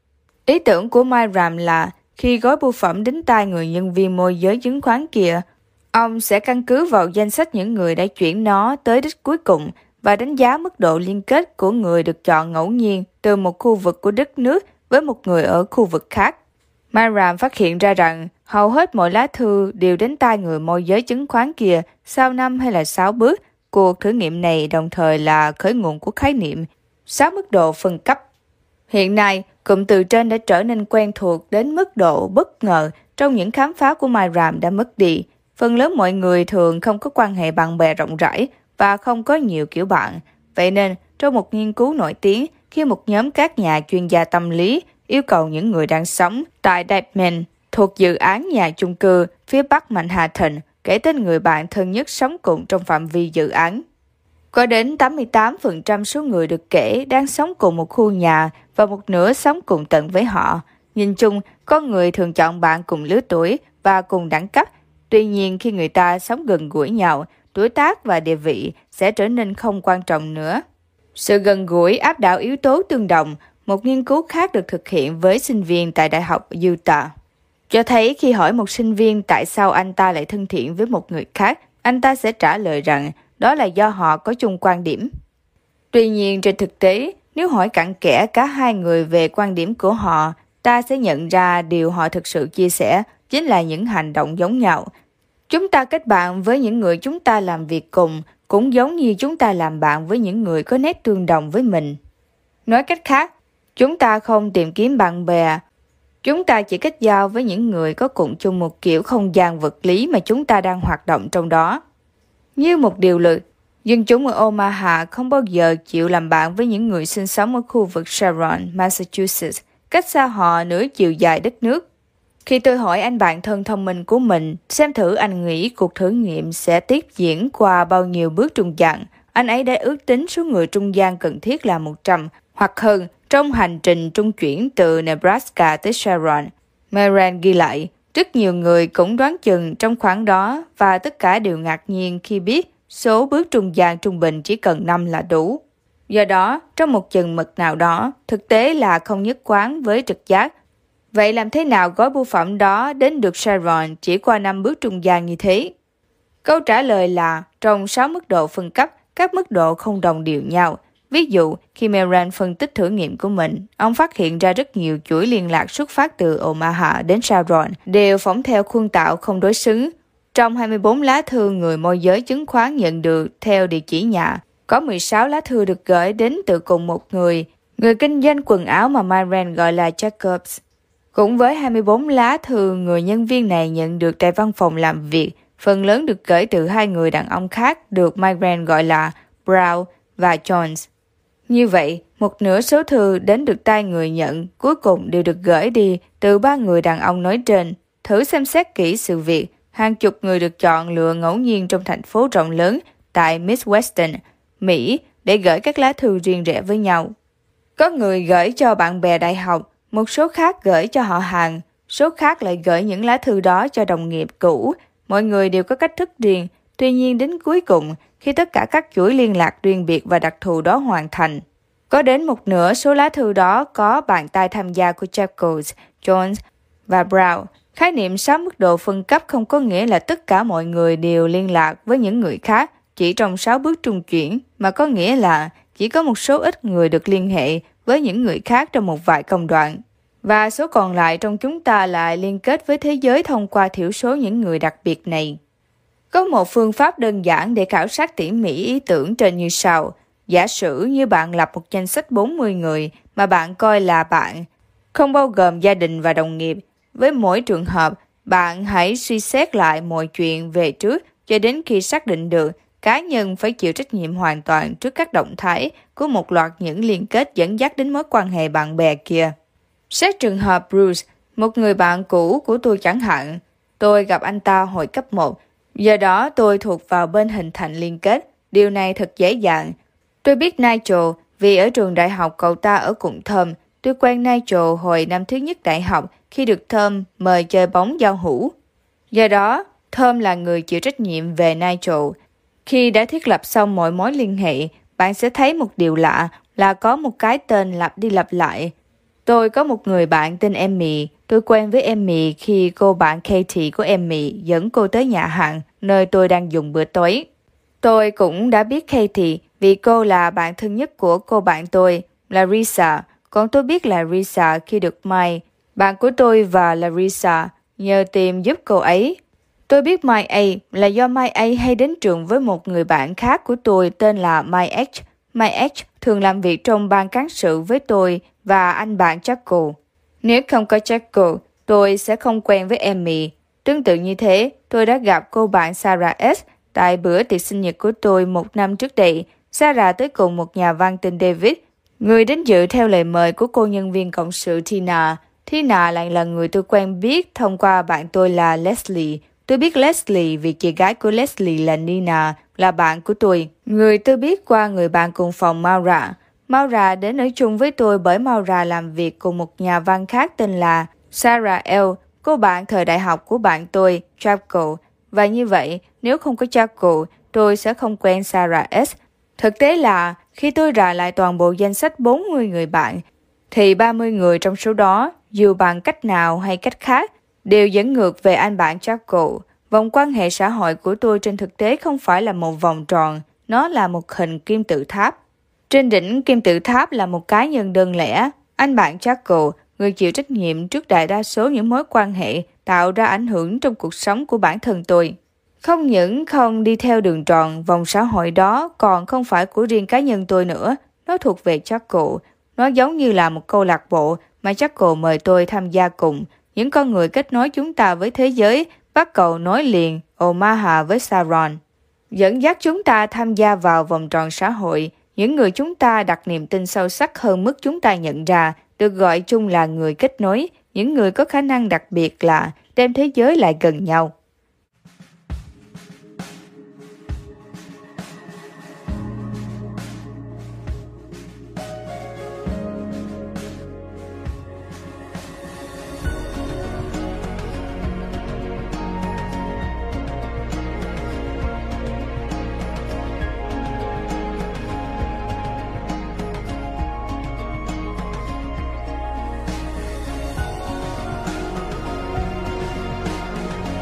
Ý tưởng của Milgram là khi gói bưu phẩm đến tay người nhân viên môi giới chứng khoán kia, ông sẽ căn cứ vào danh sách những người đã chuyển nó tới đích cuối cùng và đánh giá mức độ liên kết của người được chọn ngẫu nhiên từ một khu vực của đất nước với một người ở khu vực khác. Milgram phát hiện ra rằng hầu hết mọi lá thư đều đến tay người môi giới chứng khoán kia sau năm hay là sáu bước. Cuộc thử nghiệm này đồng thời là khởi nguồn của khái niệm sáu mức độ phân cấp. Hiện nay, cụm từ trên đã trở nên quen thuộc đến mức độ bất ngờ trong những khám phá của Milgram đã mất đi. Phần lớn mọi người thường không có quan hệ bạn bè rộng rãi và không có nhiều kiểu bạn. Vậy nên, trong một nghiên cứu nổi tiếng, khi một nhóm các nhà chuyên gia tâm lý yêu cầu những người đang sống tại Dyckman thuộc dự án nhà chung cư phía bắc Manhattan kể tên người bạn thân nhất sống cùng trong phạm vi dự án. Có đến tám mươi tám phần trăm số người được kể đang sống cùng một khu nhà và một nửa sống cùng tận với họ. Nhìn chung, con người thường chọn bạn cùng lứa tuổi và cùng đẳng cấp. Tuy nhiên, khi người ta sống gần gũi nhau, tuổi tác và địa vị sẽ trở nên không quan trọng nữa. Sự gần gũi áp đảo yếu tố tương đồng. Một nghiên cứu khác được thực hiện với sinh viên tại Đại học Utah cho thấy khi hỏi một sinh viên tại sao anh ta lại thân thiện với một người khác, anh ta sẽ trả lời rằng đó là do họ có chung quan điểm. Tuy nhiên, trên thực tế, nếu hỏi cặn kẽ cả hai người về quan điểm của họ, ta sẽ nhận ra điều họ thực sự chia sẻ chính là những hành động giống nhau. Chúng ta kết bạn với những người chúng ta làm việc cùng, cũng giống như chúng ta làm bạn với những người có nét tương đồng với mình. Nói cách khác, chúng ta không tìm kiếm bạn bè Chúng ta chỉ kết giao với những người có cùng chung một kiểu không gian vật lý mà chúng ta đang hoạt động trong đó. Như một điều luật, dân chúng ở Omaha không bao giờ chịu làm bạn với những người sinh sống ở khu vực Sharon, Massachusetts, cách xa họ nửa chiều dài đất nước. Khi tôi hỏi anh bạn thân thông minh của mình xem thử anh nghĩ cuộc thử nghiệm sẽ tiếp diễn qua bao nhiêu bước trung gian, anh ấy đã ước tính số người trung gian cần thiết là một trăm hoặc hơn trong hành trình trung chuyển từ Nebraska tới Sharon. Moran ghi lại, rất nhiều người cũng đoán chừng trong khoảng đó và tất cả đều ngạc nhiên khi biết số bước trung gian trung bình chỉ cần năm là đủ. Do đó, trong một chừng mực nào đó, thực tế là không nhất quán với trực giác. Vậy làm thế nào gói bưu phẩm đó đến được Sharon chỉ qua năm bước trung gian như thế? Câu trả lời là trong sáu mức độ phân cấp, các mức độ không đồng đều nhau. Ví dụ, khi Moran phân tích thử nghiệm của mình, ông phát hiện ra rất nhiều chuỗi liên lạc xuất phát từ Omaha đến Sharon đều phỏng theo khuôn tạo không đối xứng. Trong hai mươi bốn lá thư người môi giới chứng khoán nhận được theo địa chỉ nhà, có mười sáu lá thư được gửi đến từ cùng một người, người kinh doanh quần áo mà Moran gọi là Jacobs. Cũng với hai mươi bốn lá thư người nhân viên này nhận được tại văn phòng làm việc, phần lớn được gửi từ hai người đàn ông khác được Moran gọi là Brown và Jones. Như vậy, một nửa số thư đến được tay người nhận cuối cùng đều được gửi đi từ ba người đàn ông nói trên. Thử xem xét kỹ sự việc, hàng chục người được chọn lựa ngẫu nhiên trong thành phố rộng lớn tại Midwestern, Mỹ để gửi các lá thư riêng rẽ với nhau. Có người gửi cho bạn bè đại học, một số khác gửi cho họ hàng, số khác lại gửi những lá thư đó cho đồng nghiệp cũ. Mọi người đều có cách thức riêng, tuy nhiên đến cuối cùng, khi tất cả các chuỗi liên lạc riêng biệt và đặc thù đó hoàn thành, có đến một nửa số lá thư đó có bàn tay tham gia của Jacobs, Jones và Brown. Khái niệm sáu mức độ phân cấp không có nghĩa là tất cả mọi người đều liên lạc với những người khác chỉ trong sáu bước trung chuyển, mà có nghĩa là chỉ có một số ít người được liên hệ với những người khác trong một vài công đoạn. Và số còn lại trong chúng ta lại liên kết với thế giới thông qua thiểu số những người đặc biệt này. Có một phương pháp đơn giản để khảo sát tỉ mỉ ý tưởng trên như sau. Giả sử như bạn lập một danh sách bốn mươi người mà bạn coi là bạn, không bao gồm gia đình và đồng nghiệp. Với mỗi trường hợp, bạn hãy suy xét lại mọi chuyện về trước cho đến khi xác định được cá nhân phải chịu trách nhiệm hoàn toàn trước các động thái của một loạt những liên kết dẫn dắt đến mối quan hệ bạn bè kia. Xét trường hợp Bruce, một người bạn cũ của tôi chẳng hạn. Tôi gặp anh ta hồi cấp một, do đó tôi thuộc vào bên hình thành liên kết. Điều này thật dễ dàng. Tôi biết Nigel vì ở trường đại học cậu ta ở cùng Tom. Tôi quen Nigel hồi năm thứ nhất đại học khi được Tom mời chơi bóng giao hữu. Do đó, Tom là người chịu trách nhiệm về Nigel. Khi đã thiết lập xong mọi mối liên hệ, bạn sẽ thấy một điều lạ là có một cái tên lặp đi lặp lại. Tôi có một người bạn tên Emmy. Tôi quen với Emmy khi cô bạn Katie của Emmy dẫn cô tới nhà hàng nơi tôi đang dùng bữa tối. Tôi cũng đã biết Katie vì cô là bạn thân nhất của cô bạn tôi, Larissa. Còn tôi biết Larissa khi được Mike, bạn của tôi và Larissa, nhờ tìm giúp cô ấy. Tôi biết Mike A là do Mike A hay đến trường với một người bạn khác của tôi tên là Mike H. Mike H thường làm việc trong ban cán sự với tôi và anh bạn Jackal. Nếu không có Jackal, tôi sẽ không quen với Emmy. Tương tự như thế, tôi đã gặp cô bạn Sarah S. tại bữa tiệc sinh nhật của tôi một năm trước đây. Sarah tới cùng một nhà văn tên David, người đến dự theo lời mời của cô nhân viên cộng sự Tina. Tina lại là người tôi quen biết thông qua bạn tôi là Leslie. Tôi biết Leslie vì chị gái của Leslie là Nina, là bạn của tôi. Người tôi biết qua người bạn cùng phòng Maura. Maura đến ở chung với tôi bởi Maura làm việc cùng một nhà văn khác tên là Sarah L, cô bạn thời đại học của bạn tôi, Jackal. Và như vậy, nếu không có Jackal, tôi sẽ không quen Sarah S. Thực tế là, khi tôi rà lại toàn bộ danh sách bốn mươi người bạn, thì ba mươi người trong số đó, dù bằng cách nào hay cách khác, đều dẫn ngược về anh bạn Jackal. Vòng quan hệ xã hội của tôi trên thực tế không phải là một vòng tròn, nó là một hình kim tự tháp. Trên đỉnh kim tự tháp là một cá nhân đơn lẻ, anh bạn Jackal, người chịu trách nhiệm trước đại đa số những mối quan hệ tạo ra ảnh hưởng trong cuộc sống của bản thân tôi. Không những không đi theo đường tròn, vòng xã hội đó còn không phải của riêng cá nhân tôi nữa, nó thuộc về Jackal. Nó giống như là một câu lạc bộ Michael mời tôi tham gia cùng. Những con người kết nối chúng ta với thế giới, bắt cầu nối liền Omaha với Sharon. Dẫn dắt chúng ta tham gia vào vòng tròn xã hội. Những người chúng ta đặt niềm tin sâu sắc hơn mức chúng ta nhận ra, được gọi chung là người kết nối. Những người có khả năng đặc biệt là đem thế giới lại gần nhau.